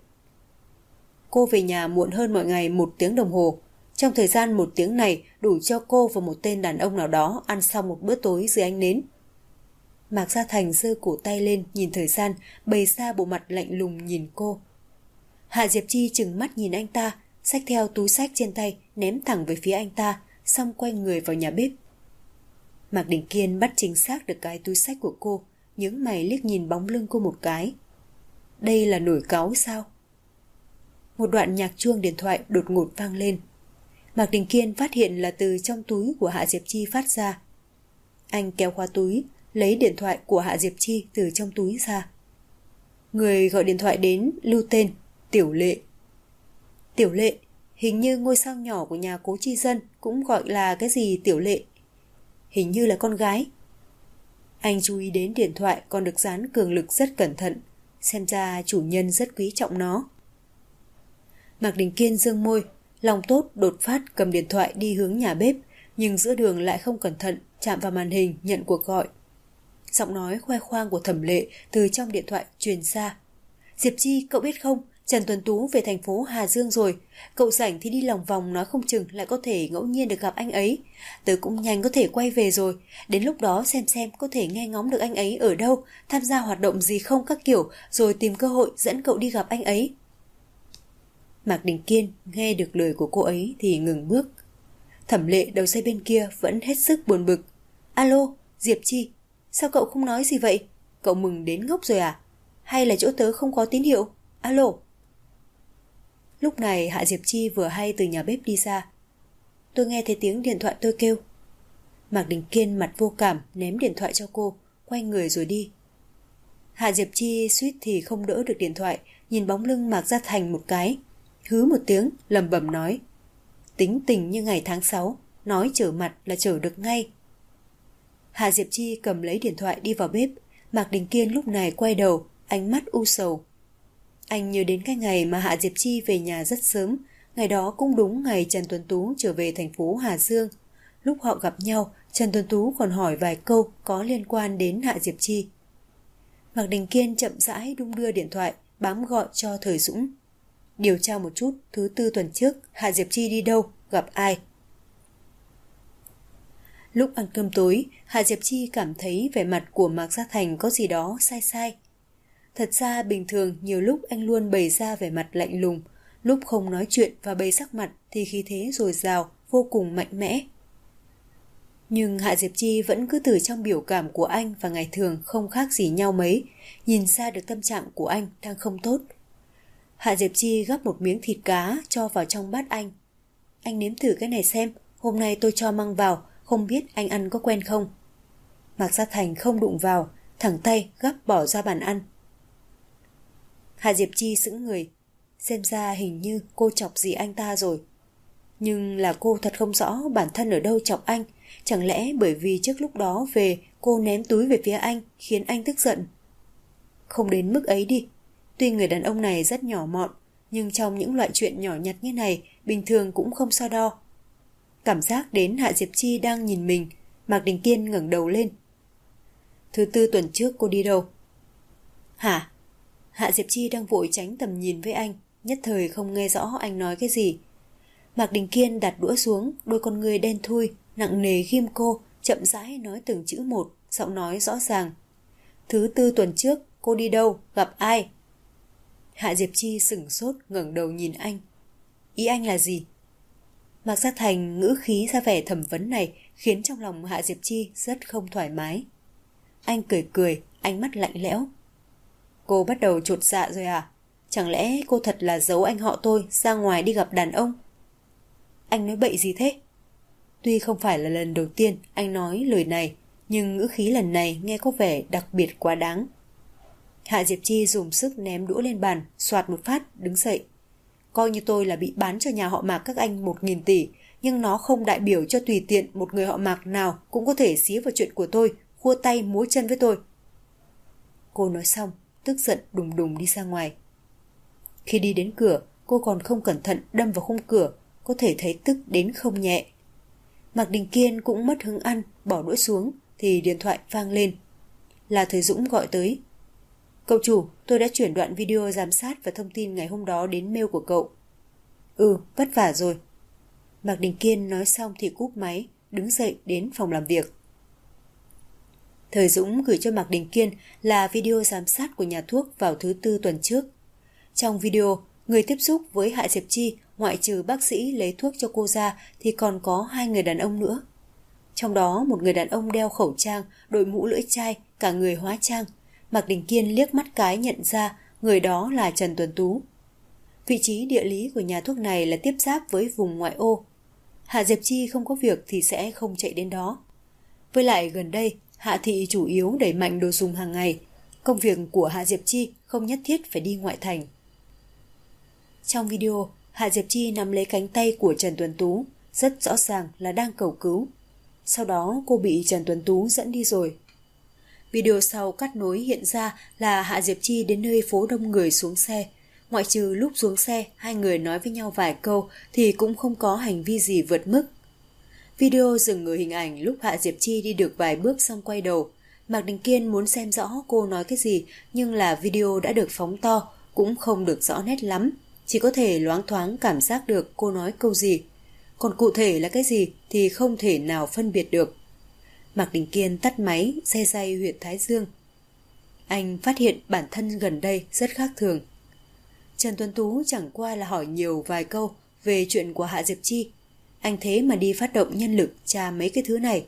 Cô về nhà muộn hơn mọi ngày 1 tiếng đồng hồ. Trong thời gian 1 tiếng này đủ cho cô và một tên đàn ông nào đó ăn xong một bữa tối dưới ánh nến. Mạc Gia Thành giơ cổ tay lên nhìn thời gian, bày ra bộ mặt lạnh lùng nhìn cô. Hạ Diệp Chi trừng mắt nhìn anh ta, xách theo túi xách trên tay ném thẳng về phía anh ta, xong quay người vào nhà bếp. Mạc Đình Kiên bắt chính xác được cái túi xách của cô, nhướng mày liếc nhìn bóng lưng cô một cái. Đây là nổi cáu sao? Một đoạn nhạc chuông điện thoại đột ngột vang lên. Mạc Đình Kiên phát hiện là từ trong túi của Hạ Diệp Chi phát ra. Anh kéo khóa túi, lấy điện thoại của Hạ Diệp Chi từ trong túi ra. Người gọi điện thoại đến lưu tên Tiểu Lệ. Tiểu Lệ, hình như ngôi sao nhỏ của nhà Cố Chi Dân cũng gọi là cái gì Tiểu Lệ. Hình như là con gái. Anh chú ý đến điện thoại còn được dán cường lực rất cẩn thận, xem ra chủ nhân rất quý trọng nó. Mạc Đình Kiên dương môi, lòng tốt đột phát cầm điện thoại đi hướng nhà bếp, nhưng giữa đường lại không cẩn thận chạm vào màn hình nhận cuộc gọi. Giọng nói khoe khoang của Thẩm Lệ từ trong điện thoại truyền ra. Diệp Chi, cậu biết không, Trần Tuấn Tú về thành phố Hà Dương rồi. Cậu rảnh thì đi lòng vòng, nói không chừng lại có thể ngẫu nhiên được gặp anh ấy. Tớ cũng nhanh có thể quay về rồi. Đến lúc đó xem có thể nghe ngóng được anh ấy ở đâu, tham gia hoạt động gì không các kiểu, rồi tìm cơ hội dẫn cậu đi gặp anh ấy. Mạc Đình Kiên nghe được lời của cô ấy thì ngừng bước. Thẩm Lệ đầu dây bên kia vẫn hết sức buồn bực. Alo, Diệp Chi, sao cậu không nói gì vậy? Cậu mừng đến ngốc rồi à? Hay là chỗ tớ không có tín hiệu? Alo. Lúc này Hạ Diệp Chi vừa hay từ nhà bếp đi ra. Tôi nghe thấy tiếng điện thoại tôi kêu. Mạc Đình Kiên mặt vô cảm ném điện thoại cho cô, quay người rồi đi. Hạ Diệp Chi suýt thì không đỡ được điện thoại, nhìn bóng lưng Mạc Gia Thành một cái, hứ một tiếng lẩm bẩm nói. Tính tình như ngày tháng 6, nói trở mặt là trở được ngay. Hạ Diệp Chi cầm lấy điện thoại đi vào bếp. Mạc Đình Kiên lúc này quay đầu, ánh mắt u sầu. Anh nhớ đến cái ngày mà Hạ Diệp Chi về nhà rất sớm, ngày đó cũng đúng ngày Trần Tuấn Tú trở về thành phố Hà Dương. Lúc họ gặp nhau, Trần Tuấn Tú còn hỏi vài câu có liên quan đến Hạ Diệp Chi. Mạc Đình Kiên chậm rãi đung đưa điện thoại, bám gọi cho Thời Dũng. Điều tra một chút, thứ tư tuần trước, Hạ Diệp Chi đi đâu, gặp ai? Lúc ăn cơm tối, Hạ Diệp Chi cảm thấy vẻ mặt của Mạc Gia Thành có gì đó sai sai. Thật ra bình thường nhiều lúc anh luôn bày ra vẻ mặt lạnh lùng, lúc không nói chuyện và bày sắc mặt thì khí thế dồi dào, vô cùng mạnh mẽ. Nhưng Hạ Diệp Chi vẫn cứ từ trong biểu cảm của anh và ngày thường không khác gì nhau mấy, nhìn ra được tâm trạng của anh đang không tốt. Hạ Diệp Chi gắp một miếng thịt cá cho vào trong bát anh. Anh nếm thử cái này xem, hôm nay tôi cho măng vào, không biết anh ăn có quen không? Mạc Gia Thành không đụng vào, thẳng tay gắp bỏ ra bàn ăn. Hạ Diệp Chi sững người, xem ra hình như cô chọc gì anh ta rồi. Nhưng là cô thật không rõ bản thân ở đâu chọc anh, chẳng lẽ bởi vì trước lúc đó về cô ném túi về phía anh khiến anh tức giận? Không đến mức ấy đi, tuy người đàn ông này rất nhỏ mọn, nhưng trong những loại chuyện nhỏ nhặt như này bình thường cũng không so đo. Cảm giác đến Hạ Diệp Chi đang nhìn mình, Mạc Đình Kiên ngẩng đầu lên. Thứ tư tuần trước cô đi đâu? Hả? Hạ Diệp Chi đang vội tránh tầm nhìn với anh, nhất thời không nghe rõ anh nói cái gì. Mạc Đình Kiên đặt đũa xuống, đôi con ngươi đen thui, nặng nề ghim cô, chậm rãi nói từng chữ một, giọng nói rõ ràng. Thứ tư tuần trước, cô đi đâu, gặp ai? Hạ Diệp Chi sửng sốt ngẩng đầu nhìn anh. Ý anh là gì? Mạc Gia Thành ngữ khí ra vẻ thẩm vấn này khiến trong lòng Hạ Diệp Chi rất không thoải mái. Anh cười cười, ánh mắt lạnh lẽo. Cô bắt đầu chột dạ rồi à? Chẳng lẽ cô thật là giấu anh họ tôi ra ngoài đi gặp đàn ông? Anh nói bậy gì thế? Tuy không phải là lần đầu tiên anh nói lời này, nhưng ngữ khí lần này nghe có vẻ đặc biệt quá đáng. Hạ Diệp Chi dùng sức ném đũa lên bàn, xoạt một phát, đứng dậy. Coi như tôi là bị bán cho nhà họ Mạc các anh 1.000 tỷ, nhưng nó không đại biểu cho tùy tiện một người họ Mạc nào cũng có thể xía vào chuyện của tôi, khua tay múa chân với tôi. Cô nói xong, tức giận đùng đùng đi ra ngoài. Khi đi đến cửa, cô còn không cẩn thận đâm vào khung cửa, có thể thấy tức đến không nhẹ. Mạc Đình Kiên cũng mất hứng ăn, bỏ đũa xuống, thì điện thoại vang lên. Là Thời Dũng gọi tới. Cậu chủ, tôi đã chuyển đoạn video giám sát và thông tin ngày hôm đó đến mail của cậu. Vất vả rồi. Mạc Đình Kiên nói xong thì cúp máy, đứng dậy đến phòng làm việc. Thời Dũng gửi cho Mạc Đình Kiên là video giám sát của nhà thuốc vào thứ tư tuần trước. Trong video, người tiếp xúc với Hạ Diệp Chi ngoại trừ bác sĩ lấy thuốc cho cô ra thì còn có 2 người đàn ông nữa. Trong đó một người đàn ông đeo khẩu trang, đội mũ lưỡi chai, cả người hóa trang. Mạc Đình Kiên liếc mắt cái nhận ra người đó là Trần Tuấn Tú. Vị trí địa lý của nhà thuốc này là tiếp giáp với vùng ngoại ô. Hạ Diệp Chi không có việc thì sẽ không chạy đến đó. Với lại gần đây, Hạ Thị chủ yếu đẩy mạnh đồ dùng hàng ngày. Công việc của Hạ Diệp Chi không nhất thiết phải đi ngoại thành. Trong video, Hạ Diệp Chi nắm lấy cánh tay của Trần Tuấn Tú, rất rõ ràng là đang cầu cứu. Sau đó cô bị Trần Tuấn Tú dẫn đi rồi. Video sau cắt nối hiện ra là Hạ Diệp Chi đến nơi phố đông người xuống xe. Ngoại trừ lúc xuống xe, hai người nói với nhau vài câu thì cũng không có hành vi gì vượt mức. Video dừng ở hình ảnh lúc Hạ Diệp Chi đi được vài bước xong quay đầu. Mạc Đình Kiên muốn xem rõ cô nói cái gì, nhưng là video đã được phóng to, cũng không được rõ nét lắm. Chỉ có thể loáng thoáng cảm giác được cô nói câu gì. Còn cụ thể là cái gì thì không thể nào phân biệt được. Mạc Đình Kiên tắt máy, day day huyệt thái dương. Anh phát hiện bản thân gần đây rất khác thường. Trần Tuấn Tú chẳng qua là hỏi nhiều vài câu về chuyện của Hạ Diệp Chi. Anh thế mà đi phát động nhân lực tra mấy cái thứ này.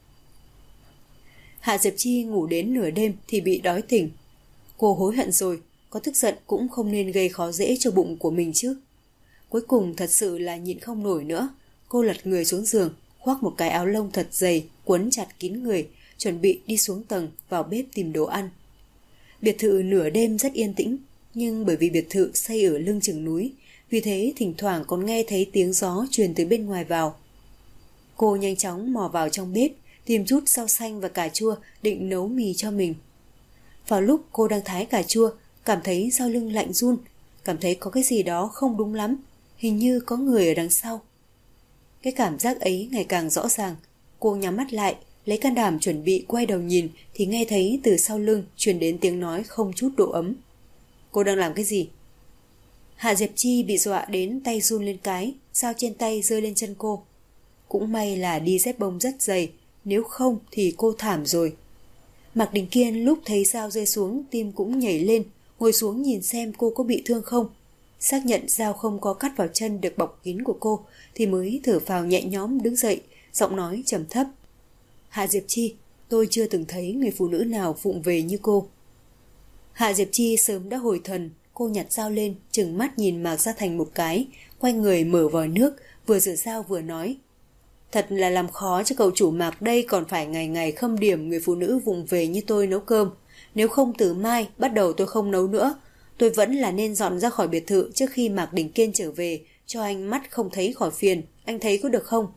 Hạ Diệp Chi ngủ đến nửa đêm thì bị đói tỉnh. Cô hối hận rồi, có tức giận cũng không nên gây khó dễ cho bụng của mình chứ. Cuối cùng thật sự là nhịn không nổi nữa. Cô lật người xuống giường, khoác một cái áo lông thật dày, quấn chặt kín người, chuẩn bị đi xuống tầng vào bếp tìm đồ ăn. Biệt thự nửa đêm rất yên tĩnh, nhưng bởi vì biệt thự xây ở lưng chừng núi, vì thế thỉnh thoảng còn nghe thấy tiếng gió truyền từ bên ngoài vào. Cô nhanh chóng mò vào trong bếp, tìm chút rau xanh và cà chua định nấu mì cho mình. Vào lúc cô đang thái cà chua, cảm thấy sau lưng lạnh run, cảm thấy có cái gì đó không đúng lắm, hình như có người ở đằng sau. Cái cảm giác ấy ngày càng rõ ràng. Cô nhắm mắt lại, lấy can đảm chuẩn bị quay đầu nhìn thì nghe thấy từ sau lưng truyền đến tiếng nói không chút độ ấm. Cô đang làm cái gì? Hạ Diệp Chi bị dọa đến tay run lên cái, dao trên tay rơi lên chân cô. Cũng may là đi dép bông rất dày, nếu không thì cô thảm rồi. Mạc Đình Kiên lúc thấy dao rơi xuống tim cũng nhảy lên, ngồi xuống nhìn xem cô có bị thương không. Xác nhận dao không có cắt vào chân được bọc kín của cô thì mới thở phào nhẹ nhõm đứng dậy, giọng nói trầm thấp. Hạ Diệp Chi, tôi chưa từng thấy người phụ nữ nào vụng về như cô. Hạ Diệp Chi sớm đã hồi thần, cô nhặt dao lên, trừng mắt nhìn Mạc Gia Thành một cái, quay người mở vòi nước, vừa rửa dao vừa nói. Thật là làm khó cho cậu chủ Mạc đây, còn phải ngày ngày khâm điểm người phụ nữ vụng về như tôi nấu cơm. Nếu không từ mai, bắt đầu tôi không nấu nữa. Tôi vẫn là nên dọn ra khỏi biệt thự trước khi Mạc Đình Kiên trở về, cho anh mắt không thấy khỏi phiền, anh thấy có được không?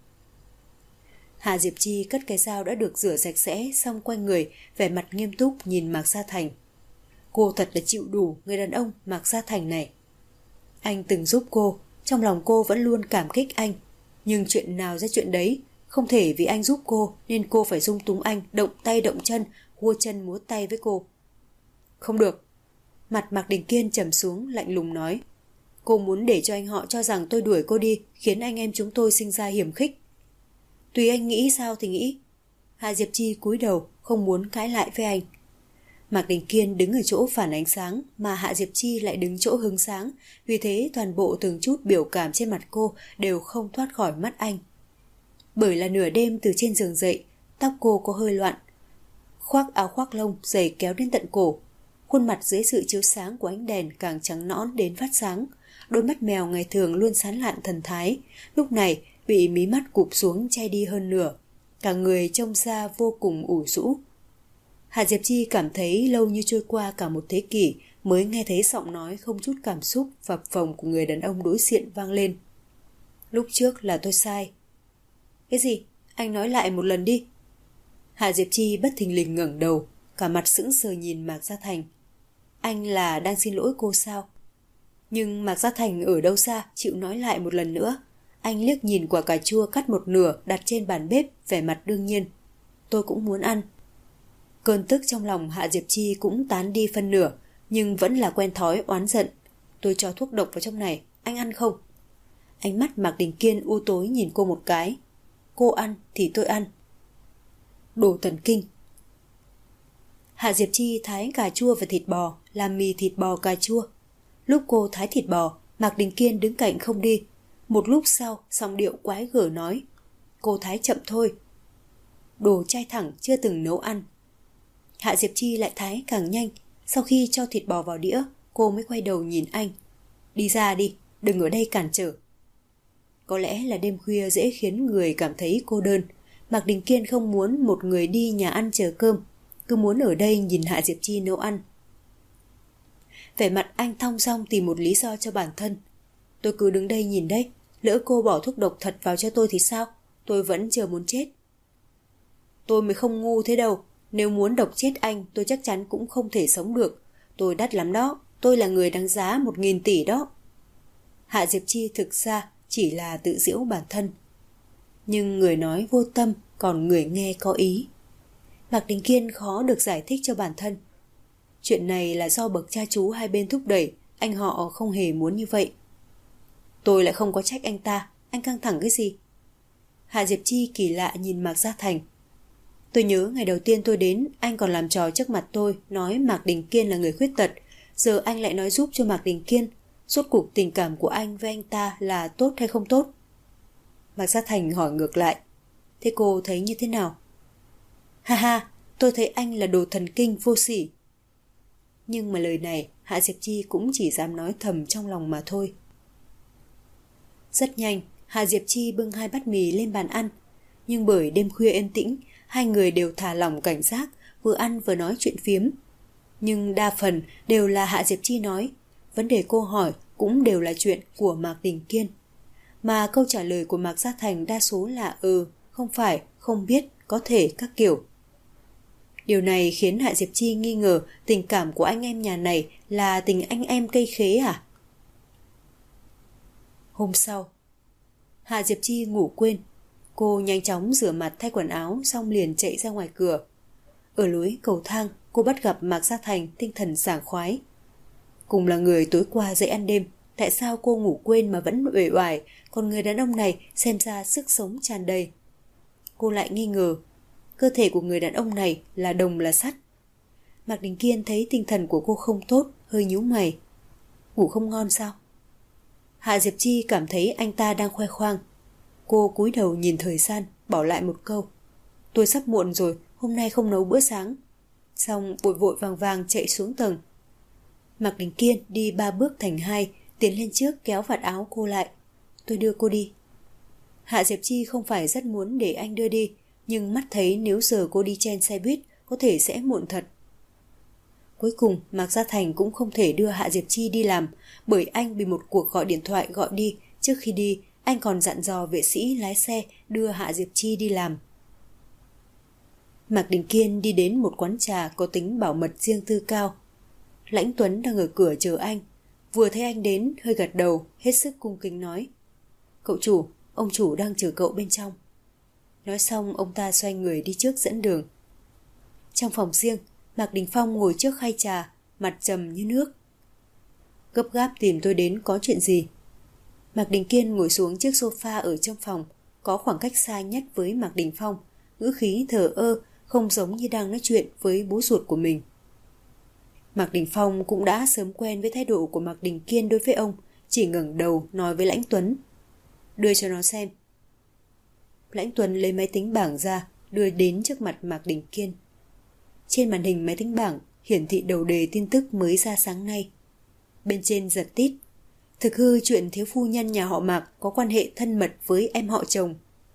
Hạ Diệp Chi cất cái dao đã được rửa sạch sẽ, xong quay người, vẻ mặt nghiêm túc nhìn Mạc Gia Thành. Cô thật là chịu đủ người đàn ông Mạc Gia Thành này. Anh từng giúp cô, trong lòng cô vẫn luôn cảm kích anh. Nhưng chuyện nào ra chuyện đấy, không thể vì anh giúp cô nên cô phải dung túng anh, động tay động chân, hua chân múa tay với cô. Không được. Mặt Mạc Đình Kiên trầm xuống lạnh lùng nói. Cô muốn để cho anh họ cho rằng tôi đuổi cô đi, khiến anh em chúng tôi sinh ra hiểm khích. Tùy anh nghĩ sao thì nghĩ. Hạ Diệp Chi cúi đầu, không muốn cãi lại với anh. Mạc Đình Kiên đứng ở chỗ phản ánh sáng mà Hạ Diệp Chi lại đứng chỗ hướng sáng, vì thế toàn bộ từng chút biểu cảm trên mặt cô đều không thoát khỏi mắt anh. Bởi là nửa đêm từ trên giường dậy, tóc cô có hơi loạn. Khoác áo khoác lông dày kéo đến tận cổ, khuôn mặt dưới sự chiếu sáng của ánh đèn càng trắng nõn đến phát sáng. Đôi mắt mèo ngày thường luôn sán lạn thần thái, lúc này bị mí mắt cụp xuống che đi hơn nửa. Cả người trông ra vô cùng ủ rũ. Hạ Diệp Chi cảm thấy lâu như trôi qua cả một thế kỷ mới nghe thấy giọng nói không chút cảm xúc phập phồng của người đàn ông đối diện vang lên. Lúc trước là tôi sai. Cái gì? Anh nói lại một lần đi. Hạ Diệp Chi bất thình lình ngẩng đầu, cả mặt sững sờ nhìn Mạc Gia Thành. Anh là đang xin lỗi cô sao? Nhưng Mạc Gia Thành ở đâu xa chịu nói lại một lần nữa. Anh liếc nhìn quả cà chua cắt một nửa đặt trên bàn bếp, vẻ mặt đương nhiên. Tôi cũng muốn ăn. Cơn tức trong lòng Hạ Diệp Chi cũng tán đi phân nửa, nhưng vẫn là quen thói oán giận. Tôi cho thuốc độc vào trong này, anh ăn không? Ánh mắt Mạc Đình Kiên u tối nhìn cô một cái. Cô ăn thì tôi ăn. Đồ thần kinh. Hạ Diệp Chi thái cà chua và thịt bò, làm mì thịt bò cà chua. Lúc cô thái thịt bò, Mạc Đình Kiên đứng cạnh không đi. Một lúc sau, giọng điệu quái gở nói. Cô thái chậm thôi. Đồ trai thẳng chưa từng nấu ăn. Hạ Diệp Chi lại thái càng nhanh. Sau khi cho thịt bò vào đĩa, cô mới quay đầu nhìn anh. Đi ra đi, đừng ở đây cản trở. Có lẽ là đêm khuya dễ khiến người cảm thấy cô đơn. Mạc Đình Kiên không muốn một người đi nhà ăn chờ cơm, cứ muốn ở đây nhìn Hạ Diệp Chi nấu ăn. Vẻ mặt anh thong dong tìm một lý do cho bản thân. Tôi cứ đứng đây nhìn đấy, lỡ cô bỏ thuốc độc thật vào cho tôi thì sao? Tôi vẫn chờ muốn chết. Tôi mới không ngu thế đâu. Nếu muốn độc chết anh, tôi chắc chắn cũng không thể sống được. Tôi đắt lắm đó, tôi là người đáng giá 1.000 tỷ đó. Hạ Diệp Chi thực ra chỉ là tự giễu bản thân. Nhưng người nói vô tâm, còn người nghe có ý. Mạc Đình Kiên khó được giải thích cho bản thân. Chuyện này là do bậc cha chú hai bên thúc đẩy, anh họ không hề muốn như vậy. Tôi lại không có trách anh ta, anh căng thẳng cái gì? Hạ Diệp Chi kỳ lạ nhìn Mạc Gia Thành. Tôi nhớ ngày đầu tiên tôi đến, anh còn làm trò trước mặt tôi, nói Mạc Đình Kiên là người khuyết tật. Giờ anh lại nói giúp cho Mạc Đình Kiên. Rốt cuộc tình cảm của anh với anh ta là tốt hay không tốt? Mạc Gia Thành hỏi ngược lại. Thế cô thấy như thế nào? Ha ha, tôi thấy anh là đồ thần kinh vô sỉ. Nhưng mà lời này Hạ Diệp Chi cũng chỉ dám nói thầm trong lòng mà thôi. Rất nhanh, Hạ Diệp Chi bưng 2 bát mì lên bàn ăn. Nhưng bởi đêm khuya yên tĩnh, hai người đều thả lỏng cảnh giác, vừa ăn vừa nói chuyện phiếm. Nhưng đa phần đều là Hạ Diệp Chi nói. Vấn đề cô hỏi cũng đều là chuyện của Mạc Đình Kiên. Mà câu trả lời của Mạc Gia Thành đa số là không phải, không biết, có thể các kiểu. Điều này khiến Hạ Diệp Chi nghi ngờ tình cảm của anh em nhà này là tình anh em cây khế à? Hôm sau, Hạ Diệp Chi ngủ quên. Cô nhanh chóng rửa mặt thay quần áo xong liền chạy ra ngoài cửa. Ở lối cầu thang, cô bắt gặp Mạc Gia Thành tinh thần sảng khoái. Cùng là người tối qua dậy ăn đêm, tại sao cô ngủ quên mà vẫn uể oải, còn người đàn ông này xem ra sức sống tràn đầy. Cô lại nghi ngờ, cơ thể của người đàn ông này là đồng là sắt. Mạc Đình Kiên thấy tinh thần của cô không tốt, hơi nhíu mày. Ngủ không ngon sao? Hạ Diệp Chi cảm thấy anh ta đang khoe khoang. Cô cúi đầu nhìn thời gian, bỏ lại một câu. Tôi sắp muộn rồi, hôm nay không nấu bữa sáng. Xong vội vội vàng vàng chạy xuống tầng. Mạc Đình Kiên đi 3 bước thành 2, tiến lên trước kéo vạt áo cô lại. Tôi đưa cô đi. Hạ Diệp Chi không phải rất muốn để anh đưa đi, nhưng mắt thấy nếu giờ cô đi chen xe buýt có thể sẽ muộn thật. Cuối cùng Mạc Gia Thành cũng không thể đưa Hạ Diệp Chi đi làm, bởi anh bị một cuộc gọi điện thoại gọi đi. Trước khi đi, anh còn dặn dò vệ sĩ lái xe đưa Hạ Diệp Chi đi làm. Mạc Đình Kiên đi đến một quán trà có tính bảo mật riêng tư cao. Lãnh Tuấn đang ở cửa chờ anh. Vừa thấy anh đến, hơi gật đầu, hết sức cung kính nói. Cậu chủ, ông chủ đang chờ cậu bên trong. Nói xong, ông ta xoay người đi trước dẫn đường. Trong phòng riêng, Mạc Đình Phong ngồi trước khay trà, mặt trầm như nước. Gấp gáp tìm tôi đến có chuyện gì? Mạc Đình Kiên ngồi xuống chiếc sofa ở trong phòng, có khoảng cách xa nhất với Mạc Đình Phong, ngữ khí thờ ơ, không giống như đang nói chuyện với bố ruột của mình. Mạc Đình Phong cũng đã sớm quen với thái độ của Mạc Đình Kiên đối với ông, chỉ ngẩng đầu nói với Lãnh Tuấn. Đưa cho nó xem. Lãnh Tuấn lấy máy tính bảng ra, đưa đến trước mặt Mạc Đình Kiên. Trên màn hình máy tính bảng hiển thị đầu đề tin tức mới ra sáng nay. Bên trên giật tít. Thực hư chuyện thiếu phu nhân nhà họ Mạc có quan hệ thân mật với em họ chồng.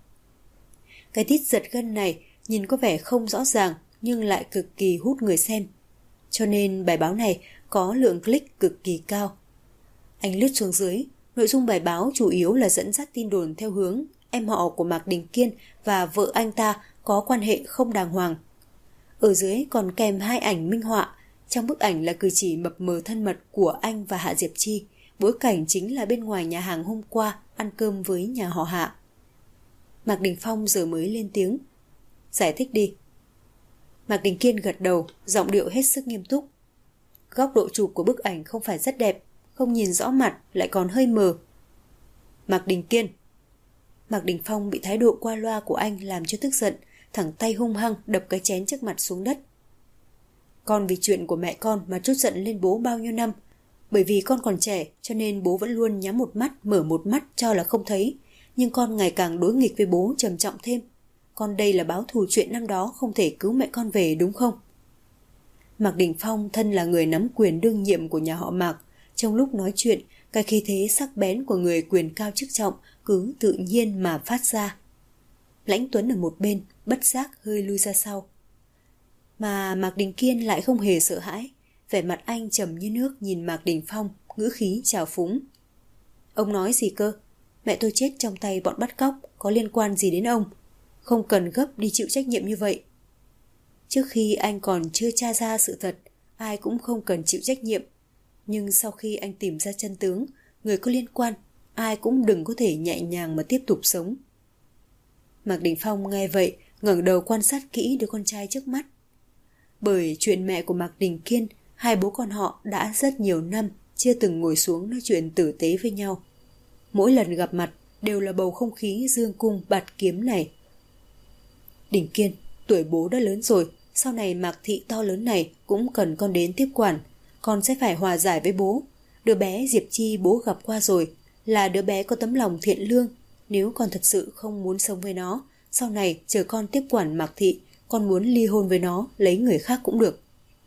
Cái tít giật gân này nhìn có vẻ không rõ ràng nhưng lại cực kỳ hút người xem. Cho nên bài báo này có lượng click cực kỳ cao. Anh lướt xuống dưới, nội dung bài báo chủ yếu là dẫn dắt tin đồn theo hướng em họ của Mạc Đình Kiên và vợ anh ta có quan hệ không đàng hoàng. Ở dưới còn kèm 2 ảnh minh họa. Trong bức ảnh là cử chỉ mập mờ thân mật của anh và Hạ Diệp Chi. Bối cảnh chính là bên ngoài nhà hàng hôm qua ăn cơm với nhà họ Hạ. Mạc Đình Phong giờ mới lên tiếng. Giải thích đi. Mạc Đình Kiên gật đầu, giọng điệu hết sức nghiêm túc. Góc độ chụp của bức ảnh không phải rất đẹp, không nhìn rõ mặt, lại còn hơi mờ. Mạc Đình Kiên. Mạc Đình Phong bị thái độ qua loa của anh làm cho tức giận, thẳng tay hung hăng đập cái chén trước mặt xuống đất. Con vì chuyện của mẹ con mà trút giận lên bố bao nhiêu năm. Bởi vì con còn trẻ cho nên bố vẫn luôn nhắm một mắt mở một mắt cho là không thấy. Nhưng con ngày càng đối nghịch với bố trầm trọng thêm. Con đây là báo thù chuyện năm đó không thể cứu mẹ con về đúng không? Mạc Đình Phong thân là người nắm quyền đương nhiệm của nhà họ Mạc. Trong lúc nói chuyện, cái khí thế sắc bén của người quyền cao chức trọng cứ tự nhiên mà phát ra. Lãnh Tuấn ở một bên, bất giác hơi lui ra sau. Mà Mạc Đình Kiên lại không hề sợ hãi. Vẻ mặt anh trầm như nước nhìn Mạc Đình Phong, ngữ khí trào phúng. Ông nói gì cơ? Mẹ tôi chết trong tay bọn bắt cóc, có liên quan gì đến ông? Không cần gấp đi chịu trách nhiệm như vậy. Trước khi anh còn chưa tra ra sự thật, ai cũng không cần chịu trách nhiệm. Nhưng sau khi anh tìm ra chân tướng, người có liên quan, ai cũng đừng có thể nhẹ nhàng mà tiếp tục sống. Mạc Đình Phong nghe vậy, ngẩng đầu quan sát kỹ đứa con trai trước mắt. Bởi chuyện mẹ của Mạc Đình Kiên, hai bố con họ đã rất nhiều năm chưa từng ngồi xuống nói chuyện tử tế với nhau. Mỗi lần gặp mặt đều là bầu không khí dương cung bạt kiếm này. Đình Kiên, tuổi bố đã lớn rồi, sau này Mạc thị to lớn này cũng cần con đến tiếp quản. Con sẽ phải hòa giải với bố. Đứa bé Diệp Chi bố gặp qua rồi, là đứa bé có tấm lòng thiện lương. Nếu con thật sự không muốn sống với nó, sau này chờ con tiếp quản Mạc thị, con muốn ly hôn với nó, lấy người khác cũng được.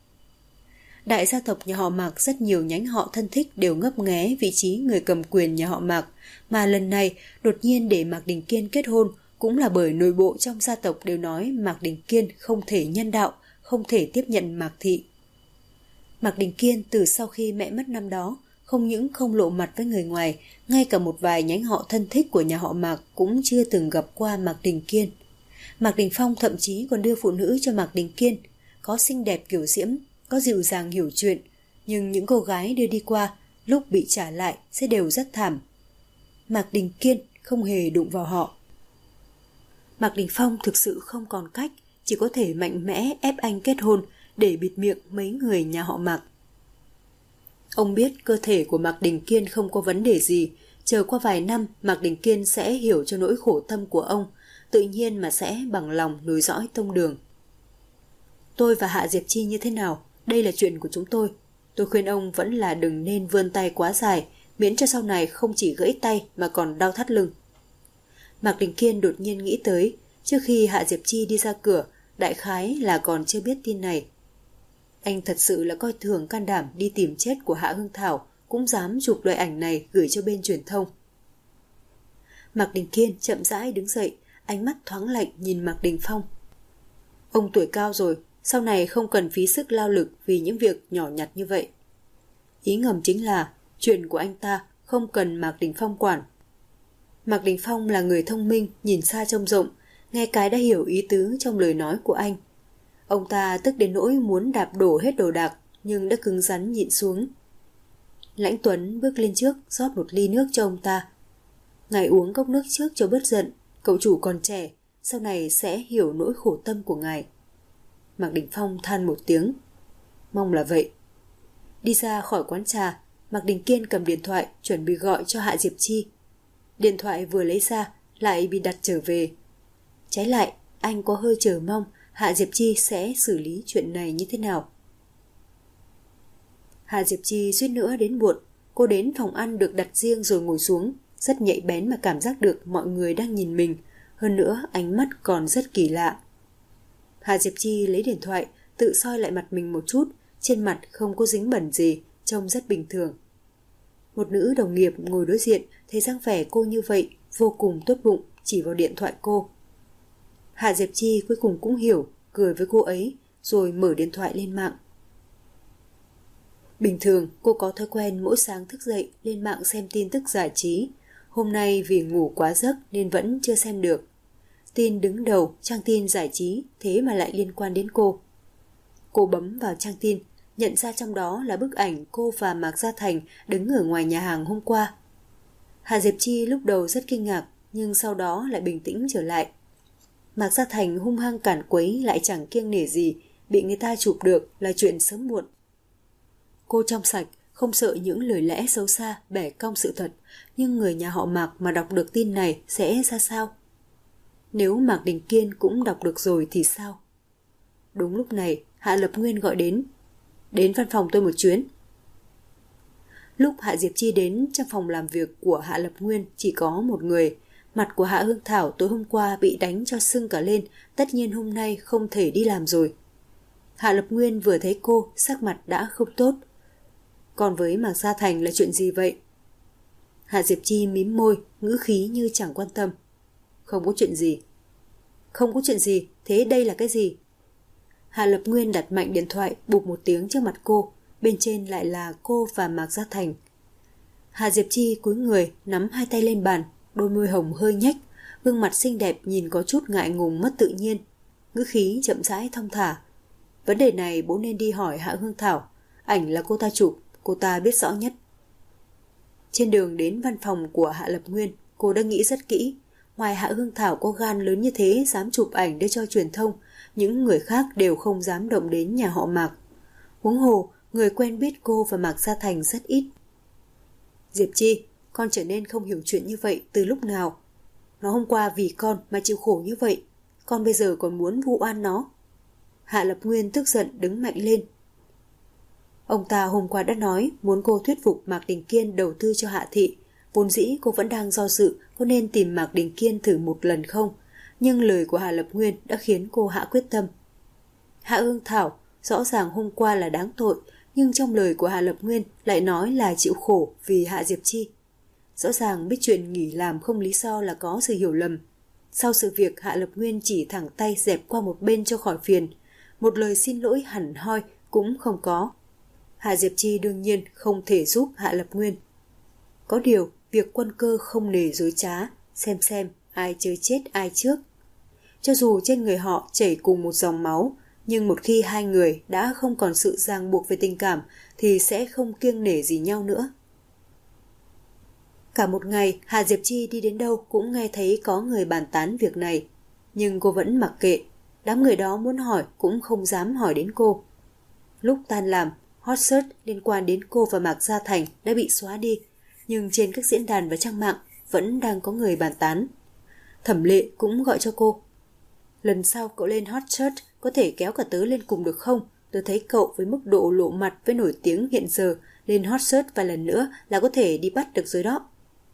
Đại gia tộc nhà họ Mạc rất nhiều nhánh họ thân thích đều ngấp nghé vị trí người cầm quyền nhà họ Mạc, mà lần này đột nhiên để Mạc Đình Kiên kết hôn cũng là bởi nội bộ trong gia tộc đều nói Mạc Đình Kiên không thể nhân đạo, không thể tiếp nhận Mạc thị. Mạc Đình Kiên từ sau khi mẹ mất năm đó, không những không lộ mặt với người ngoài, ngay cả một vài nhánh họ thân thích của nhà họ Mạc cũng chưa từng gặp qua Mạc Đình Kiên. Mạc Đình Phong thậm chí còn đưa phụ nữ cho Mạc Đình Kiên, có xinh đẹp kiểu diễm, có dịu dàng hiểu chuyện, nhưng những cô gái đưa đi qua, lúc bị trả lại sẽ đều rất thảm. Mạc Đình Kiên không hề đụng vào họ. Mạc Đình Phong thực sự không còn cách, chỉ có thể mạnh mẽ ép anh kết hôn để bịt miệng mấy người nhà họ Mạc. Ông biết cơ thể của Mạc Đình Kiên không có vấn đề gì, chờ qua vài năm Mạc Đình Kiên sẽ hiểu cho nỗi khổ tâm của ông, tự nhiên mà sẽ bằng lòng nối dõi tông đường. Tôi và Hạ Diệp Chi như thế nào, đây là chuyện của chúng tôi. Tôi khuyên ông vẫn là đừng nên vươn tay quá dài, miễn cho sau này không chỉ gãy tay mà còn đau thắt lưng. Mạc Đình Kiên đột nhiên nghĩ tới, trước khi Hạ Diệp Chi đi ra cửa, đại khái là còn chưa biết tin này. Anh thật sự là coi thường can đảm đi tìm chết của Hạ Hương Thảo, cũng dám chụp loại ảnh này gửi cho bên truyền thông. Mạc Đình Kiên chậm rãi đứng dậy, ánh mắt thoáng lạnh nhìn Mạc Đình Phong. Ông tuổi cao rồi, sau này không cần phí sức lao lực vì những việc nhỏ nhặt như vậy. Ý ngầm chính là chuyện của anh ta không cần Mạc Đình Phong quản. Mạc Đình Phong là người thông minh, nhìn xa trông rộng, nghe cái đã hiểu ý tứ trong lời nói của anh. Ông ta tức đến nỗi muốn đạp đổ hết đồ đạc, nhưng đã cứng rắn nhịn xuống. Lãnh Tuấn bước lên trước, rót một ly nước cho ông ta. Ngài uống cốc nước trước cho bớt giận, cậu chủ còn trẻ, sau này sẽ hiểu nỗi khổ tâm của ngài. Mạc Đình Phong than một tiếng. Mong là vậy. Đi ra khỏi quán trà, Mạc Đình Kiên cầm điện thoại chuẩn bị gọi cho Hạ Diệp Chi. Điện thoại vừa lấy ra lại bị đặt trở về. Trái lại, anh có hơi chờ mong Hạ Diệp Chi sẽ xử lý chuyện này như thế nào. Hạ Diệp Chi suýt nữa đến muộn. Cô đến phòng ăn được đặt riêng rồi ngồi xuống, rất nhạy bén mà cảm giác được mọi người đang nhìn mình. Hơn nữa ánh mắt còn rất kỳ lạ. Hạ Diệp Chi lấy điện thoại, tự soi lại mặt mình một chút, trên mặt không có dính bẩn gì, trông rất bình thường. Một nữ đồng nghiệp ngồi đối diện thấy dáng vẻ cô như vậy, vô cùng tốt bụng, chỉ vào điện thoại cô. Hạ Diệp Chi cuối cùng cũng hiểu, cười với cô ấy, rồi mở điện thoại lên mạng. Bình thường cô có thói quen mỗi sáng thức dậy lên mạng xem tin tức giải trí. Hôm nay vì ngủ quá giấc nên vẫn chưa xem được. Tin đứng đầu trang tin giải trí thế mà lại liên quan đến cô. Cô bấm vào trang tin, nhận ra trong đó là bức ảnh cô và Mạc Gia Thành đứng ở ngoài nhà hàng hôm qua. Hạ Diệp Chi lúc đầu rất kinh ngạc, nhưng sau đó lại bình tĩnh trở lại. Mạc Gia Thành hung hăng cản quấy lại chẳng kiêng nể gì, bị người ta chụp được là chuyện sớm muộn. Cô trong sạch, không sợ những lời lẽ xấu xa bẻ cong sự thật, nhưng người nhà họ Mạc mà đọc được tin này sẽ ra sao? Nếu Mạc Đình Kiên cũng đọc được rồi thì sao? Đúng lúc này, Hạ Lập Nguyên gọi đến. Đến văn phòng tôi một chuyến. Lúc Hạ Diệp Chi đến, trong phòng làm việc của Hạ Lập Nguyên chỉ có một người. Mặt của Hạ Hương Thảo tối hôm qua bị đánh cho sưng cả lên, tất nhiên hôm nay không thể đi làm rồi. Hạ Lập Nguyên vừa thấy cô, sắc mặt đã không tốt. Còn với Mạc Gia Thành là chuyện gì vậy? Hạ Diệp Chi mím môi, ngữ khí như chẳng quan tâm. Không có chuyện gì. Không có chuyện gì, thế đây là cái gì? Hạ Lập Nguyên đặt mạnh điện thoại, bụp một tiếng trước mặt cô, bên trên lại là cô và Mạc Gia Thành. Hạ Diệp Chi cúi người, nắm hai tay lên bàn, đôi môi hồng hơi nhếch, gương mặt xinh đẹp nhìn có chút ngại ngùng mất tự nhiên, ngữ khí chậm rãi thong thả. Vấn đề này bố nên đi hỏi Hạ Hương Thảo, ảnh là cô ta chụp, cô ta biết rõ nhất. Trên đường đến văn phòng của Hạ Lập Nguyên, cô đã nghĩ rất kỹ. Ngoài Hạ Hương Thảo có gan lớn như thế dám chụp ảnh đưa cho truyền thông, những người khác đều không dám động đến nhà họ Mạc. Huống hồ, người quen biết cô và Mạc Gia Thành rất ít. Diệp Chi, con trở nên không hiểu chuyện như vậy từ lúc nào? Nó hôm qua vì con mà chịu khổ như vậy, con bây giờ còn muốn vu oan nó. Hạ Lập Nguyên tức giận đứng mạnh lên. Ông ta hôm qua đã nói muốn cô thuyết phục Mạc Đình Kiên đầu tư cho Hạ Thị. Vốn dĩ cô vẫn đang do dự có nên tìm Mạc Đình Kiên thử một lần không, nhưng lời của Hạ Lập Nguyên đã khiến cô hạ quyết tâm. Hạ Hương Thảo rõ ràng hôm qua là đáng tội, nhưng trong lời của Hạ Lập Nguyên lại nói là chịu khổ vì Hạ Diệp Chi. Rõ ràng biết chuyện nghỉ làm không lý do là có sự hiểu lầm. Sau sự việc, Hạ Lập Nguyên chỉ thẳng tay dẹp qua một bên cho khỏi phiền, một lời xin lỗi hẳn hoi cũng không có. Hạ Diệp Chi đương nhiên không thể giúp Hạ Lập Nguyên. Có điều, việc Quân Cơ không nề dối trá, xem ai chơi chết ai trước. Cho dù trên người họ chảy cùng một dòng máu, nhưng một khi hai người đã không còn sự ràng buộc về tình cảm thì sẽ không kiêng nể gì nhau nữa. Cả một ngày, Hạ Diệp Chi đi đến đâu cũng nghe thấy có người bàn tán việc này. Nhưng cô vẫn mặc kệ, đám người đó muốn hỏi cũng không dám hỏi đến cô. Lúc tan làm, hot search liên quan đến cô và Mạc Gia Thành đã bị xóa đi, nhưng trên các diễn đàn và trang mạng vẫn đang có người bàn tán. Thẩm Lệ cũng gọi cho cô. Lần sau cậu lên hot search có thể kéo cả tớ lên cùng được không? Tớ thấy cậu với mức độ lộ mặt với nổi tiếng hiện giờ lên hot search vài lần nữa là có thể đi bắt được rồi đó.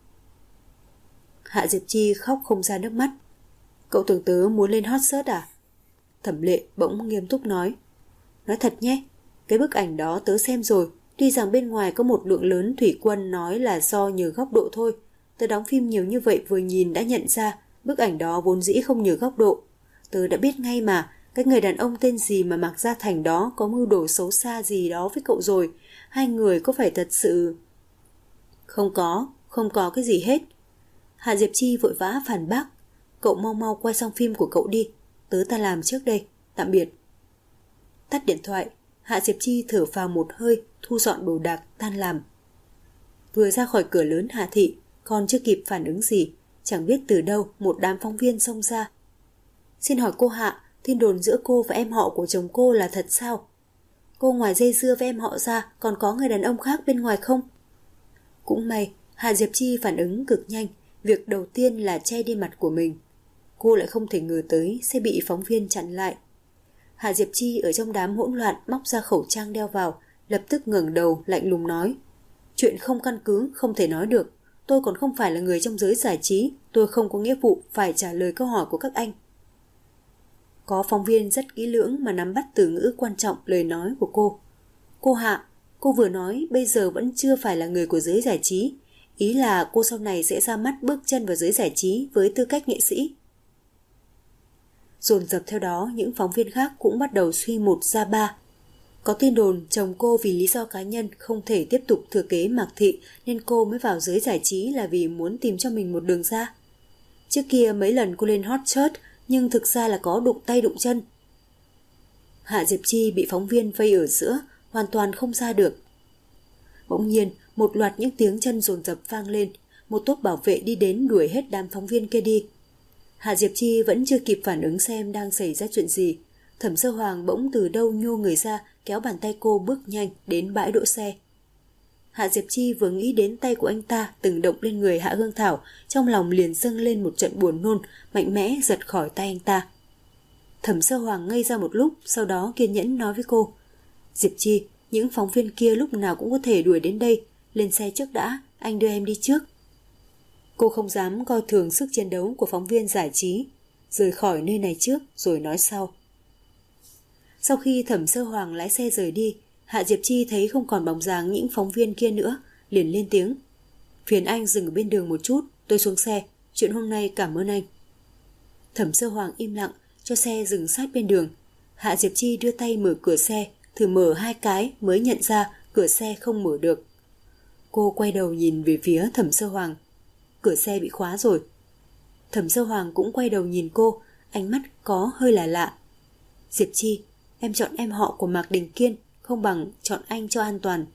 Hạ Diệp Chi khóc không ra nước mắt. Cậu tưởng tớ muốn lên hot search à? Thẩm Lệ bỗng nghiêm túc nói. Nói thật nhé, cái bức ảnh đó tớ xem rồi. Tuy rằng bên ngoài có một lượng lớn thủy quân nói là do nhờ góc độ thôi. Tớ đóng phim nhiều như vậy vừa nhìn đã nhận ra bức ảnh đó vốn dĩ không nhờ góc độ. Tớ đã biết ngay mà, cái người đàn ông tên gì mà Mạc Gia Thành đó có mưu đồ xấu xa gì đó với cậu rồi. Hai người có phải thật sự... Không có cái gì hết. Hạ Diệp Chi vội vã phản bác. Cậu mau mau quay xong phim của cậu đi. Tớ ta làm trước đây. Tạm biệt. Tắt điện thoại, Hạ Diệp Chi thở phào một hơi, thu dọn đồ đạc, tan làm. Vừa ra khỏi cửa lớn Hạ thị, còn chưa kịp phản ứng gì, chẳng biết từ đâu một đám phóng viên xông ra. Xin hỏi cô Hạ, tin đồn giữa cô và em họ của chồng cô là thật sao? Cô ngoài dây dưa với em họ ra còn có người đàn ông khác bên ngoài không? Cũng may, Hạ Diệp Chi phản ứng cực nhanh, việc đầu tiên là che đi mặt của mình. Cô lại không thể ngờ tới sẽ bị phóng viên chặn lại. Hạ Diệp Chi ở trong đám hỗn loạn móc ra khẩu trang đeo vào, lập tức ngẩng đầu lạnh lùng nói. Chuyện không căn cứ không thể nói được. Tôi còn không phải là người trong giới giải trí, tôi không có nghĩa vụ phải trả lời câu hỏi của các anh. Có phóng viên rất kỹ lưỡng mà nắm bắt từ ngữ quan trọng lời nói của cô. Cô Hạ, cô vừa nói bây giờ vẫn chưa phải là người của giới giải trí. Ý là cô sau này sẽ ra mắt bước chân vào giới giải trí với tư cách nghệ sĩ. Dồn dập theo đó, những phóng viên khác cũng bắt đầu suy một ra ba. Có tin đồn chồng cô vì lý do cá nhân không thể tiếp tục thừa kế Mạc thị nên cô mới vào giới giải trí là vì muốn tìm cho mình một đường ra. Trước kia mấy lần cô lên hot search nhưng thực ra là có đụng tay đụng chân. Hạ Diệp Chi bị phóng viên vây ở giữa, hoàn toàn không ra được. Bỗng nhiên, một loạt những tiếng chân dồn dập vang lên, một tốp bảo vệ đi đến đuổi hết đám phóng viên kia đi. Hạ Diệp Chi vẫn chưa kịp phản ứng xem đang xảy ra chuyện gì. Thẩm Sơ Hoàng bỗng từ đâu nhô người ra, kéo bàn tay cô bước nhanh đến bãi đỗ xe. Hạ Diệp Chi vừa nghĩ đến tay của anh ta từng động lên người Hạ Hương Thảo, trong lòng liền dâng lên một trận buồn nôn, mạnh mẽ giật khỏi tay anh ta. Thẩm Sơ Hoàng ngây ra một lúc, sau đó kiên nhẫn nói với cô. Diệp Chi, những phóng viên kia lúc nào cũng có thể đuổi đến đây, lên xe trước đã, anh đưa em đi trước. Cô không dám coi thường sức chiến đấu của phóng viên giải trí, rời khỏi nơi này trước rồi nói sau. Sau khi Thẩm Sơ Hoàng lái xe rời đi, Hạ Diệp Chi thấy không còn bóng dáng những phóng viên kia nữa, liền lên tiếng. Phiền anh dừng ở bên đường một chút, tôi xuống xe, chuyện hôm nay cảm ơn anh. Thẩm Sơ Hoàng im lặng, cho xe dừng sát bên đường. Hạ Diệp Chi đưa tay mở cửa xe, thử mở 2 cái mới nhận ra cửa xe không mở được. Cô quay đầu nhìn về phía Thẩm Sơ Hoàng. Cửa xe bị khóa rồi. Thẩm Sơ Hoàng cũng quay đầu nhìn cô, ánh mắt có hơi là lạ. Diệp Chi, em chọn em họ của Mạc Đình Kiên, không bằng chọn anh cho an toàn.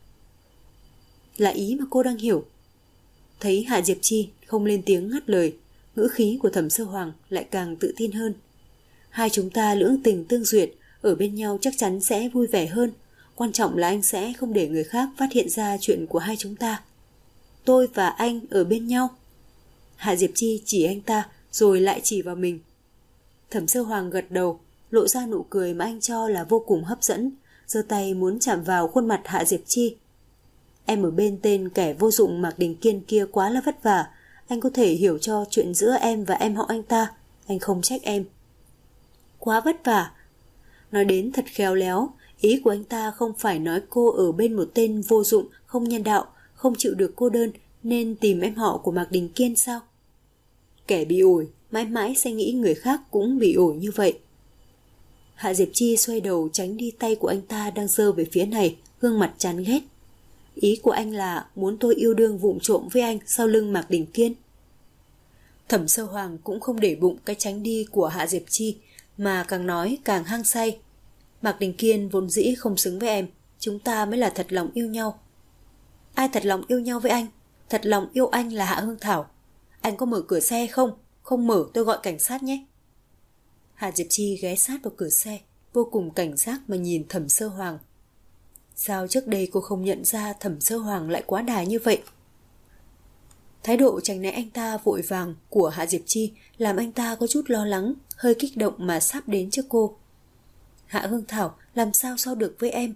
Là ý mà cô đang hiểu. Thấy Hạ Diệp Chi không lên tiếng ngắt lời, ngữ khí của Thẩm Sơ Hoàng lại càng tự tin hơn. Hai chúng ta lưỡng tình tương duyệt, ở bên nhau chắc chắn sẽ vui vẻ hơn. Quan trọng là anh sẽ không để người khác phát hiện ra chuyện của hai chúng ta. Tôi và anh ở bên nhau. Hạ Diệp Chi chỉ anh ta rồi lại chỉ vào mình. Thẩm Sơ Hoàng gật đầu, lộ ra nụ cười mà anh cho là vô cùng hấp dẫn, giơ tay muốn chạm vào khuôn mặt Hạ Diệp Chi. Em ở bên tên kẻ vô dụng Mạc Đình Kiên kia quá là vất vả, anh có thể hiểu cho chuyện giữa em và em họ anh ta, anh không trách em. Quá vất vả. Nói đến thật khéo léo, ý của anh ta không phải nói cô ở bên một tên vô dụng, không nhân đạo, không chịu được cô đơn nên tìm em họ của Mạc Đình Kiên sao? Kẻ bị ổi, mãi mãi sẽ nghĩ người khác cũng bị ổi như vậy. Hạ Diệp Chi xoay đầu tránh đi tay của anh ta đang giơ về phía này, gương mặt chán ghét. Ý của anh là muốn tôi yêu đương vụng trộm với anh sau lưng Mạc Đình Kiên. Thẩm Sơ Hoàng cũng không để bụng cái tránh đi của Hạ Diệp Chi, mà càng nói càng hăng say. Mạc Đình Kiên vốn dĩ không xứng với em, chúng ta mới là thật lòng yêu nhau. Ai thật lòng yêu nhau với anh? thật lòng yêu anh là Hạ Hương Thảo. Anh có mở cửa xe không? Không mở tôi gọi cảnh sát nhé. Hạ Diệp Chi ghé sát vào cửa xe, vô cùng cảnh giác mà nhìn Thẩm Sơ Hoàng. Sao trước đây cô không nhận ra Thẩm Sơ Hoàng lại quá đà như vậy? Thái độ tránh né anh ta vội vàng của Hạ Diệp Chi làm anh ta có chút lo lắng, hơi kích động mà sắp đến trước cô. Hạ Hương Thảo, làm sao so được với em?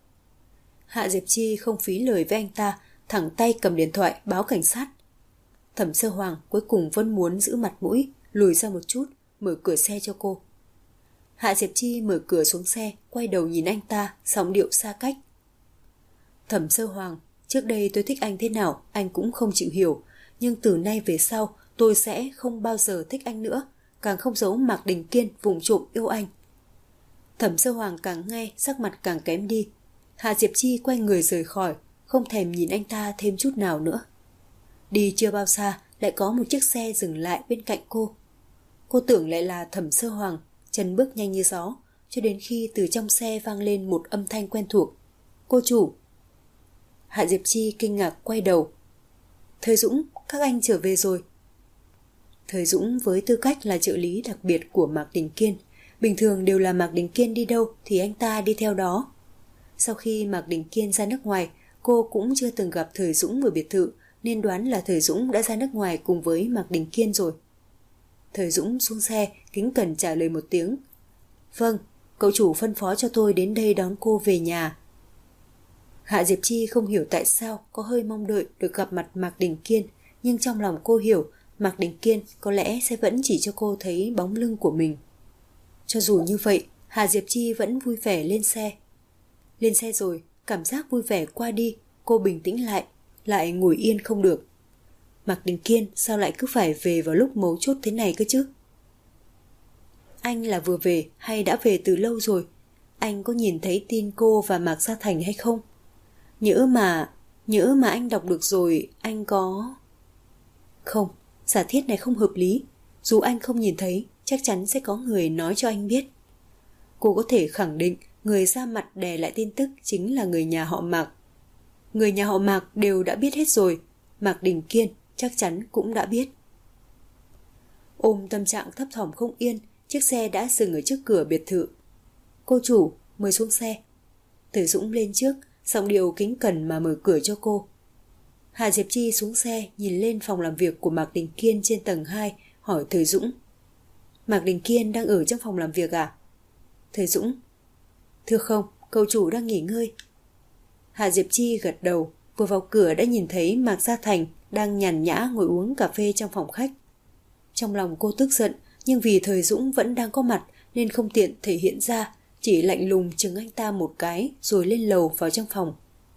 Hạ Diệp Chi không phí lời với anh ta, thẳng tay cầm điện thoại báo cảnh sát. Thẩm Sơ Hoàng cuối cùng vẫn muốn giữ mặt mũi, lùi ra một chút, mở cửa xe cho cô. Hạ Diệp Chi mở cửa xuống xe, quay đầu nhìn anh ta, giọng điệu xa cách. Thẩm Sơ Hoàng, trước đây tôi thích anh thế nào, anh cũng không chịu hiểu, nhưng từ nay về sau tôi sẽ không bao giờ thích anh nữa, càng không giấu Mạc Đình Kiên vụng trộm yêu anh. Thẩm Sơ Hoàng càng nghe sắc mặt càng kém đi. Hạ Diệp Chi quay người rời khỏi, không thèm nhìn anh ta thêm chút nào nữa. Đi chưa bao xa lại có một chiếc xe dừng lại bên cạnh cô. Cô tưởng lại là Thẩm Sơ Hoàng, chân bước nhanh như gió, cho đến khi từ trong xe vang lên một âm thanh quen thuộc. Cô chủ. Hạ Diệp Chi kinh ngạc quay đầu. Thời Dũng, các anh trở về rồi. Thời Dũng với tư cách là trợ lý đặc biệt của Mạc Đình Kiên, bình thường đều là Mạc Đình Kiên đi đâu thì anh ta đi theo đó. Sau khi Mạc Đình Kiên ra nước ngoài, cô cũng chưa từng gặp Thời Dũng ở biệt thự, nên đoán là Thời Dũng đã ra nước ngoài cùng với Mạc Đình Kiên rồi. Thời Dũng xuống xe, kính cẩn trả lời một tiếng. Vâng, cậu chủ phân phó cho tôi đến đây đón cô về nhà. Hạ Diệp Chi không hiểu tại sao có hơi mong đợi được gặp mặt Mạc Đình Kiên, nhưng trong lòng cô hiểu Mạc Đình Kiên có lẽ sẽ vẫn chỉ cho cô thấy bóng lưng của mình. Cho dù như vậy, Hạ Diệp Chi vẫn vui vẻ lên xe. Lên xe rồi, cảm giác vui vẻ qua đi, cô bình tĩnh lại ngồi yên không được. Mạc Đình Kiên sao lại cứ phải về vào lúc mấu chốt thế này cơ chứ? Anh là vừa về hay đã về từ lâu rồi? Anh có nhìn thấy tin cô và Mạc Gia Thành hay không? Nhỡ mà anh đọc được rồi, anh có... Không, giả thiết này không hợp lý. Dù anh không nhìn thấy, chắc chắn sẽ có người nói cho anh biết. Cô có thể khẳng định người ra mặt đè lại tin tức chính là người nhà họ Mạc. Người nhà họ Mạc đều đã biết hết rồi, Mạc Đình Kiên chắc chắn cũng đã biết. Ôm tâm trạng thấp thỏm không yên, chiếc xe đã dừng ở trước cửa biệt thự. Cô chủ, mời xuống xe. Thời Dũng lên trước, giọng điệu kính cẩn mà mở cửa cho cô. Hạ Diệp Chi xuống xe nhìn lên phòng làm việc của Mạc Đình Kiên trên tầng 2, hỏi Thời Dũng. Mạc Đình Kiên đang ở trong phòng làm việc à? Thời Dũng. Thưa không, cậu chủ đang nghỉ ngơi. Hạ Diệp Chi gật đầu, vừa vào cửa đã nhìn thấy Mạc Gia Thành đang nhàn nhã ngồi uống cà phê trong phòng khách. Trong lòng cô tức giận, nhưng vì Thời Dũng vẫn đang có mặt nên không tiện thể hiện ra, chỉ lạnh lùng chừng anh ta một cái rồi lên lầu vào trong phòng.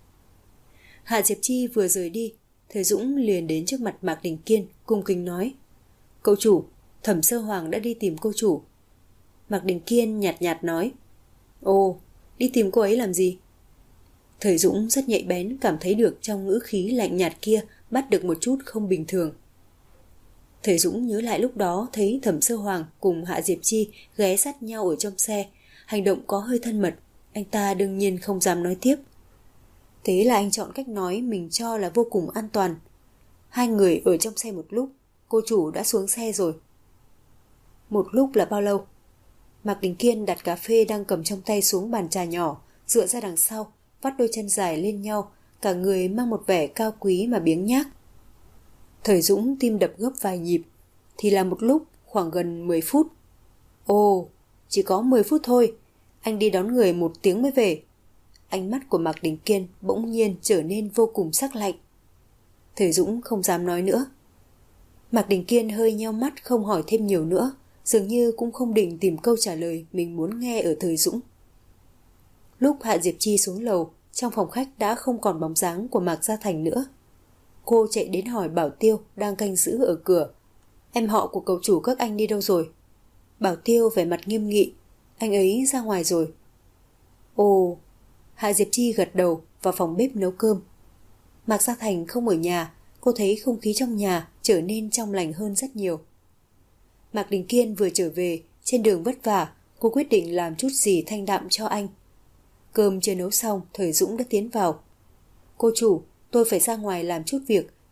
Hạ Diệp Chi vừa rời đi, Thời Dũng liền đến trước mặt Mạc Đình Kiên, cung kính nói. Cậu chủ, Thẩm Sơ Hoàng đã đi tìm cô chủ. Mạc Đình Kiên nhạt nhạt nói. Ồ, đi tìm cô ấy làm gì? Thời Dũng rất nhạy bén, cảm thấy được trong ngữ khí lạnh nhạt kia bắt được một chút không bình thường. Thời Dũng nhớ lại lúc đó thấy Thẩm Sơ Hoàng cùng Hạ Diệp Chi ghé sát nhau ở trong xe, hành động có hơi thân mật, anh ta đương nhiên không dám nói tiếp. Thế là anh chọn cách nói mình cho là vô cùng an toàn. Hai người ở trong xe một lúc, cô chủ đã xuống xe rồi. Một lúc là bao lâu? Mạc Đình Kiên đặt cà phê đang cầm trong tay xuống bàn trà nhỏ, dựa ra đằng sau, vắt đôi chân dài lên nhau, cả người mang một vẻ cao quý mà biếng nhác. Thời Dũng tim đập gấp vài nhịp, thì là một lúc khoảng gần 10 phút. Ồ, chỉ có 10 phút thôi, anh đi đón người 1 tiếng mới về. Ánh mắt của Mạc Đình Kiên bỗng nhiên trở nên vô cùng sắc lạnh. Thời Dũng không dám nói nữa. Mạc Đình Kiên hơi nheo mắt không hỏi thêm nhiều nữa, dường như cũng không định tìm câu trả lời mình muốn nghe ở Thời Dũng. Lúc Hạ Diệp Chi xuống lầu, trong phòng khách đã không còn bóng dáng của Mạc Gia Thành nữa. Cô chạy đến hỏi Bảo Tiêu đang canh giữ ở cửa. Em họ của cậu chủ các anh đi đâu rồi? Bảo Tiêu vẻ mặt nghiêm nghị. Anh ấy ra ngoài rồi. Ồ, Hạ Diệp Chi gật đầu vào phòng bếp nấu cơm. Mạc Gia Thành không ở nhà, cô thấy không khí trong nhà trở nên trong lành hơn rất nhiều. Mạc Đình Kiên vừa trở về, trên đường vất vả, cô quyết định làm chút gì thanh đạm cho anh. Cơm chưa nấu xong, Thời Dũng đã tiến vào. Cô chủ, tôi phải ra ngoài làm chút việc,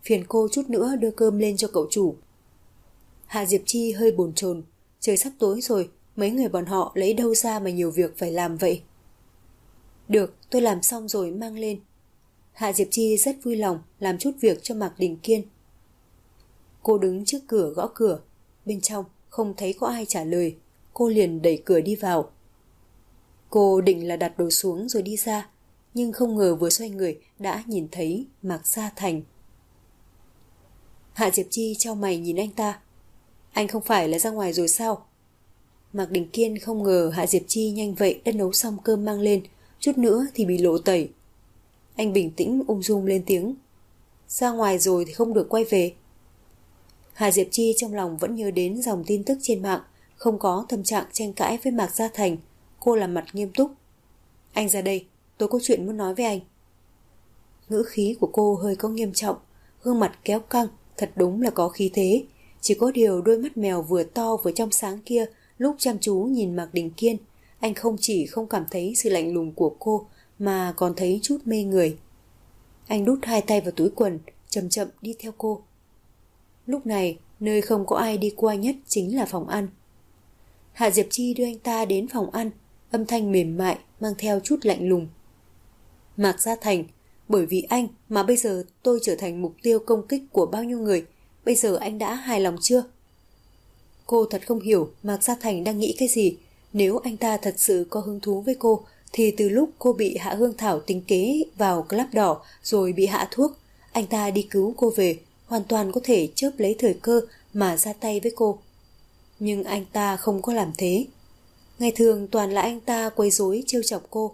phiền cô chút nữa đưa cơm lên cho cậu chủ. Hạ Diệp Chi hơi bồn chồn, trời sắp tối rồi, mấy người bọn họ lấy đâu ra mà nhiều việc phải làm vậy? Được, tôi làm xong rồi mang lên. Hạ Diệp Chi rất vui lòng làm chút việc cho Mạc Đình Kiên. Cô đứng trước cửa gõ cửa, bên trong không thấy có ai trả lời, cô liền đẩy cửa đi vào. Cô định là đặt đồ xuống rồi đi ra, nhưng không ngờ vừa xoay người đã nhìn thấy Mạc Gia Thành. Hạ Diệp Chi chau mày nhìn anh ta. Anh không phải là ra ngoài rồi sao? Mạc Đình Kiên không ngờ Hạ Diệp Chi nhanh vậy đã nấu xong cơm mang lên, chút nữa thì bị lộ tẩy. Anh bình tĩnh ung dung lên tiếng. Ra ngoài rồi thì không được quay về. Hạ Diệp Chi trong lòng vẫn nhớ đến dòng tin tức trên mạng, không có tâm trạng tranh cãi với Mạc Gia Thành. Cô làm mặt nghiêm túc. Anh ra đây, tôi có chuyện muốn nói với anh. Ngữ khí của cô hơi có nghiêm trọng, gương mặt kéo căng, thật đúng là có khí thế. Chỉ có điều đôi mắt mèo vừa to vừa trong sáng kia lúc chăm chú nhìn Mạc Đình Kiên, anh không chỉ không cảm thấy sự lạnh lùng của cô mà còn thấy chút mê người. Anh đút hai tay vào túi quần, chậm chậm đi theo cô. Lúc này, nơi không có ai đi qua nhất chính là phòng ăn. Hạ Diệp Chi đưa anh ta đến phòng ăn, âm thanh mềm mại mang theo chút lạnh lùng. Mạc Gia Thành, bởi vì anh mà bây giờ tôi trở thành mục tiêu công kích của bao nhiêu người, bây giờ anh đã hài lòng chưa? Cô thật không hiểu Mạc Gia Thành đang nghĩ cái gì. Nếu anh ta thật sự có hứng thú với cô thì từ lúc cô bị Hạ Hương Thảo tính kế vào club đỏ rồi bị hạ thuốc, anh ta đi cứu cô về, hoàn toàn có thể chớp lấy thời cơ mà ra tay với cô. Nhưng anh ta không có làm thế. Ngày thường toàn là anh ta quấy rối trêu chọc cô.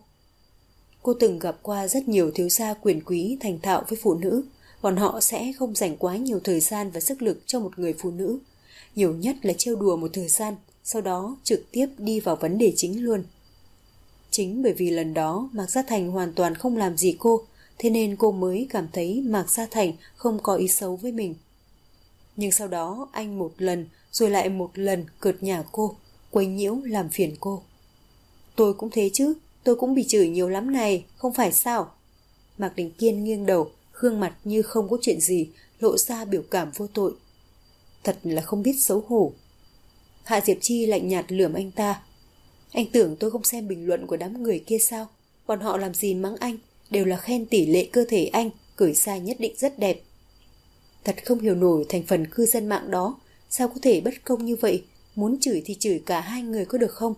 Cô từng gặp qua rất nhiều thiếu gia quyền quý thành thạo với phụ nữ, bọn họ sẽ không dành quá nhiều thời gian và sức lực cho một người phụ nữ. Nhiều nhất là trêu đùa một thời gian, sau đó trực tiếp đi vào vấn đề chính luôn. Chính bởi vì lần đó Mạc Gia Thành hoàn toàn không làm gì cô, thế nên cô mới cảm thấy Mạc Gia Thành không có ý xấu với mình. Nhưng sau đó anh một lần rồi lại một lần cợt nhả cô, quấy nhiễu làm phiền cô. Tôi cũng thế chứ, tôi cũng bị chửi nhiều lắm này, không phải sao? Mạc Đình Kiên nghiêng đầu, gương mặt như không có chuyện gì, lộ ra biểu cảm vô tội. Thật là không biết xấu hổ. Hạ Diệp Chi lạnh nhạt lườm anh ta. Anh tưởng tôi không xem bình luận của đám người kia sao? Bọn họ làm gì mắng anh, đều là khen tỷ lệ cơ thể anh, cởi xa nhất định rất đẹp. Thật không hiểu nổi thành phần cư dân mạng đó, sao có thể bất công như vậy, muốn chửi thì chửi cả hai người có được không?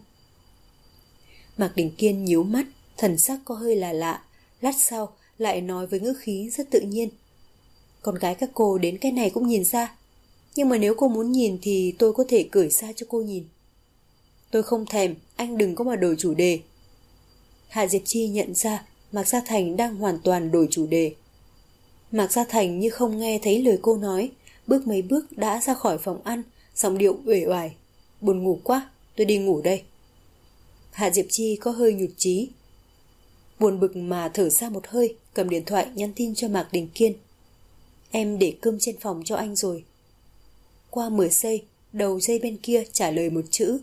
Mạc Đình Kiên nhíu mắt, thần sắc có hơi là lạ, lát sau lại nói với ngữ khí rất tự nhiên. Con gái các cô đến cái này cũng nhìn ra, nhưng mà nếu cô muốn nhìn thì tôi có thể cởi xa cho cô nhìn. Tôi không thèm, anh đừng có mà đổi chủ đề. Hạ Diệp Chi nhận ra Mạc Gia Thành đang hoàn toàn đổi chủ đề. Mạc Gia Thành như không nghe thấy lời cô nói, bước mấy bước đã ra khỏi phòng ăn, giọng điệu uể oải. Buồn ngủ quá, tôi đi ngủ đây. Hạ Diệp Chi có hơi nhụt chí. Buồn bực mà thở ra một hơi, cầm điện thoại nhắn tin cho Mạc Đình Kiên. Em để cơm trên phòng cho anh rồi. Qua 10 giây, đầu dây bên kia trả lời một chữ.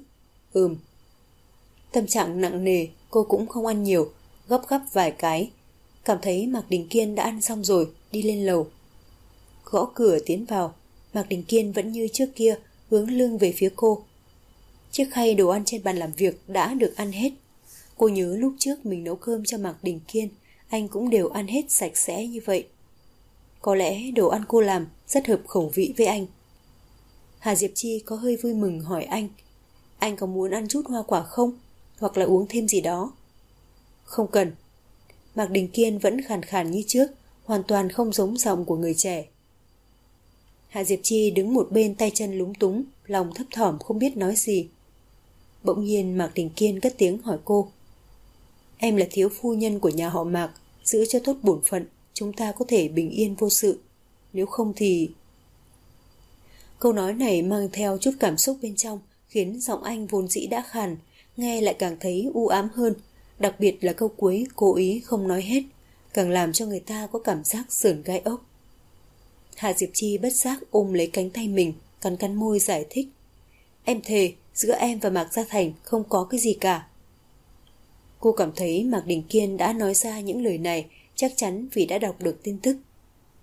Tâm trạng nặng nề, cô cũng không ăn nhiều, gấp gấp vài cái. Cảm thấy Mạc Đình Kiên đã ăn xong rồi, đi lên lầu. Gõ cửa tiến vào, Mạc Đình Kiên vẫn như trước kia, hướng lưng về phía cô. Chiếc khay đồ ăn trên bàn làm việc đã được ăn hết. Cô nhớ lúc trước mình nấu cơm cho Mạc Đình Kiên, anh cũng đều ăn hết sạch sẽ như vậy. Có lẽ đồ ăn cô làm rất hợp khẩu vị với anh. Hà Diệp Chi có hơi vui mừng hỏi anh có muốn ăn chút hoa quả không? Hoặc là uống thêm gì đó? Không cần. Mạc Đình Kiên vẫn khàn khàn như trước, hoàn toàn không giống giọng của người trẻ. Hạ Diệp Chi đứng một bên tay chân lúng túng, lòng thấp thỏm không biết nói gì. Bỗng nhiên Mạc Đình Kiên cất tiếng hỏi cô. Em là thiếu phu nhân của nhà họ Mạc, giữ cho tốt bổn phận, chúng ta có thể bình yên vô sự. Nếu không thì... Câu nói này mang theo chút cảm xúc bên trong, khiến giọng anh vốn dĩ đã khàn, nghe lại càng thấy u ám hơn, đặc biệt là câu cuối cố ý không nói hết, càng làm cho người ta có cảm giác sởn gai ốc. Hạ Diệp Chi bất giác ôm lấy cánh tay mình, cắn cắn môi giải thích. Em thề, giữa em và Mạc Gia Thành không có cái gì cả. Cô cảm thấy Mạc Đình Kiên đã nói ra những lời này chắc chắn vì đã đọc được tin tức.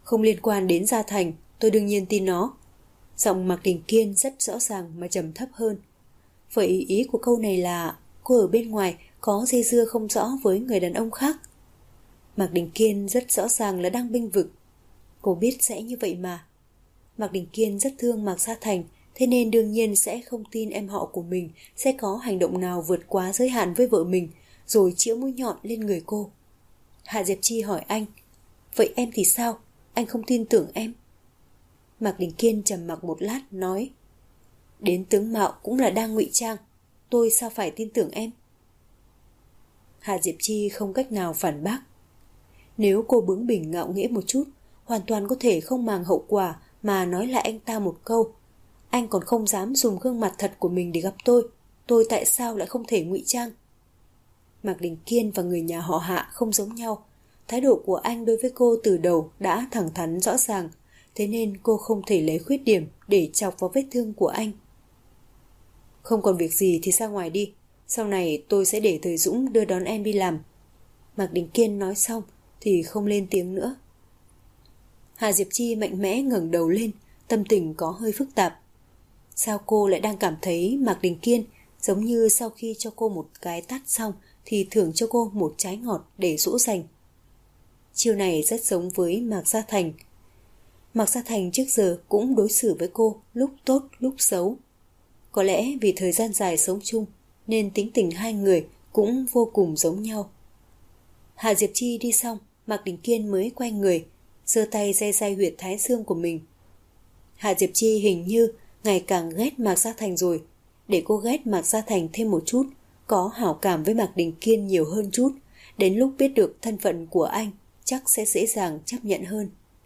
Không liên quan đến Gia Thành, tôi đương nhiên tin nó. Giọng Mạc Đình Kiên rất rõ ràng mà trầm thấp hơn. Vậy ý của câu này là cô ở bên ngoài có dây dưa không rõ với người đàn ông khác. Mạc Đình Kiên rất rõ ràng là đang bênh vực. Cô biết sẽ như vậy mà. Mạc Đình Kiên rất thương Mạc Gia Thành, thế nên đương nhiên sẽ không tin em họ của mình sẽ có hành động nào vượt quá giới hạn với vợ mình, rồi chĩa mũi nhọn lên người cô. Hạ Diệp Chi hỏi anh, vậy em thì sao? Anh không tin tưởng em? Mạc Đình Kiên trầm mặc một lát nói, đến tướng mạo cũng là đang ngụy trang, tôi sao phải tin tưởng em? Hạ Diệp Chi không cách nào phản bác. Nếu cô bướng bỉnh ngạo nghễ một chút, hoàn toàn có thể không màng hậu quả mà nói lại anh ta một câu, anh còn không dám dùng gương mặt thật của mình để gặp tôi tại sao lại không thể ngụy trang? Mạc Đình Kiên và người nhà họ Hạ không giống nhau. Thái độ của anh đối với cô từ đầu đã thẳng thắn rõ ràng, thế nên cô không thể lấy khuyết điểm để chọc vào vết thương của anh. Không còn việc gì thì ra ngoài đi, sau này tôi sẽ để Thời Dũng đưa đón em đi làm. Mạc Đình Kiên nói xong thì không lên tiếng nữa. Hạ Diệp Chi mạnh mẽ ngẩng đầu lên, tâm tình có hơi phức tạp. Sao cô lại đang cảm thấy Mạc Đình Kiên giống như sau khi cho cô một cái tát xong thì thưởng cho cô một trái ngọt để dỗ dành. Chiêu này rất giống với Mạc Gia Thành. Mạc Gia Thành trước giờ cũng đối xử với cô lúc tốt lúc xấu. Có lẽ vì thời gian dài sống chung nên tính tình hai người cũng vô cùng giống nhau. Hạ Diệp Chi đi xong, Mạc Đình Kiên mới quay người, giơ tay day day huyệt thái dương của mình. Hạ Diệp Chi hình như ngày càng ghét Mạc Gia Thành rồi. Để cô ghét Mạc Gia Thành thêm một chút, có hảo cảm với Mạc Đình Kiên nhiều hơn chút, đến lúc biết được thân phận của anh chắc sẽ dễ dàng chấp nhận hơn.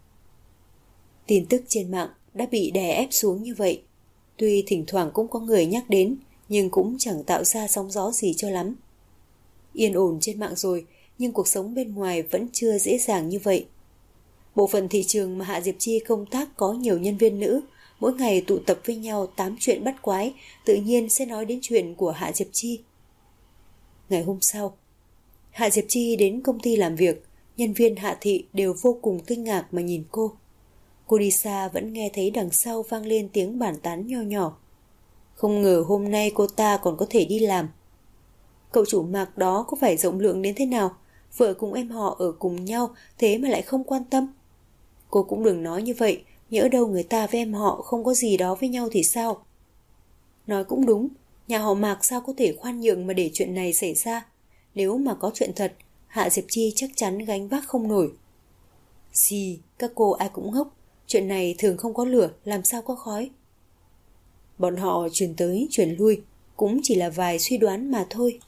Tin tức trên mạng đã bị đè ép xuống như vậy. Tuy thỉnh thoảng cũng có người nhắc đến, nhưng cũng chẳng tạo ra sóng gió gì cho lắm. Yên ổn trên mạng rồi, nhưng cuộc sống bên ngoài vẫn chưa dễ dàng như vậy. Bộ phận thị trường mà Hạ Diệp Chi công tác có nhiều nhân viên nữ, mỗi ngày tụ tập với nhau tám chuyện bắt quái, tự nhiên sẽ nói đến chuyện của Hạ Diệp Chi. Ngày hôm sau, Hạ Diệp Chi đến công ty làm việc, nhân viên Hạ Thị đều vô cùng kinh ngạc mà nhìn cô. Cô đi xa vẫn nghe thấy đằng sau vang lên tiếng bàn tán nho nhỏ. Không ngờ hôm nay cô ta còn có thể đi làm. Cậu chủ Mạc đó có phải rộng lượng đến thế nào? Vợ cùng em họ ở cùng nhau, thế mà lại không quan tâm. Cô cũng đừng nói như vậy, nhỡ đâu người ta với em họ không có gì đó với nhau thì sao? Nói cũng đúng, nhà họ Mạc sao có thể khoan nhượng mà để chuyện này xảy ra? Nếu mà có chuyện thật, Hạ Diệp Chi chắc chắn gánh vác không nổi. Gì, các cô ai cũng ngốc, chuyện này thường không có lửa, làm sao có khói? Bọn họ truyền tới truyền lui, cũng chỉ là vài suy đoán mà thôi.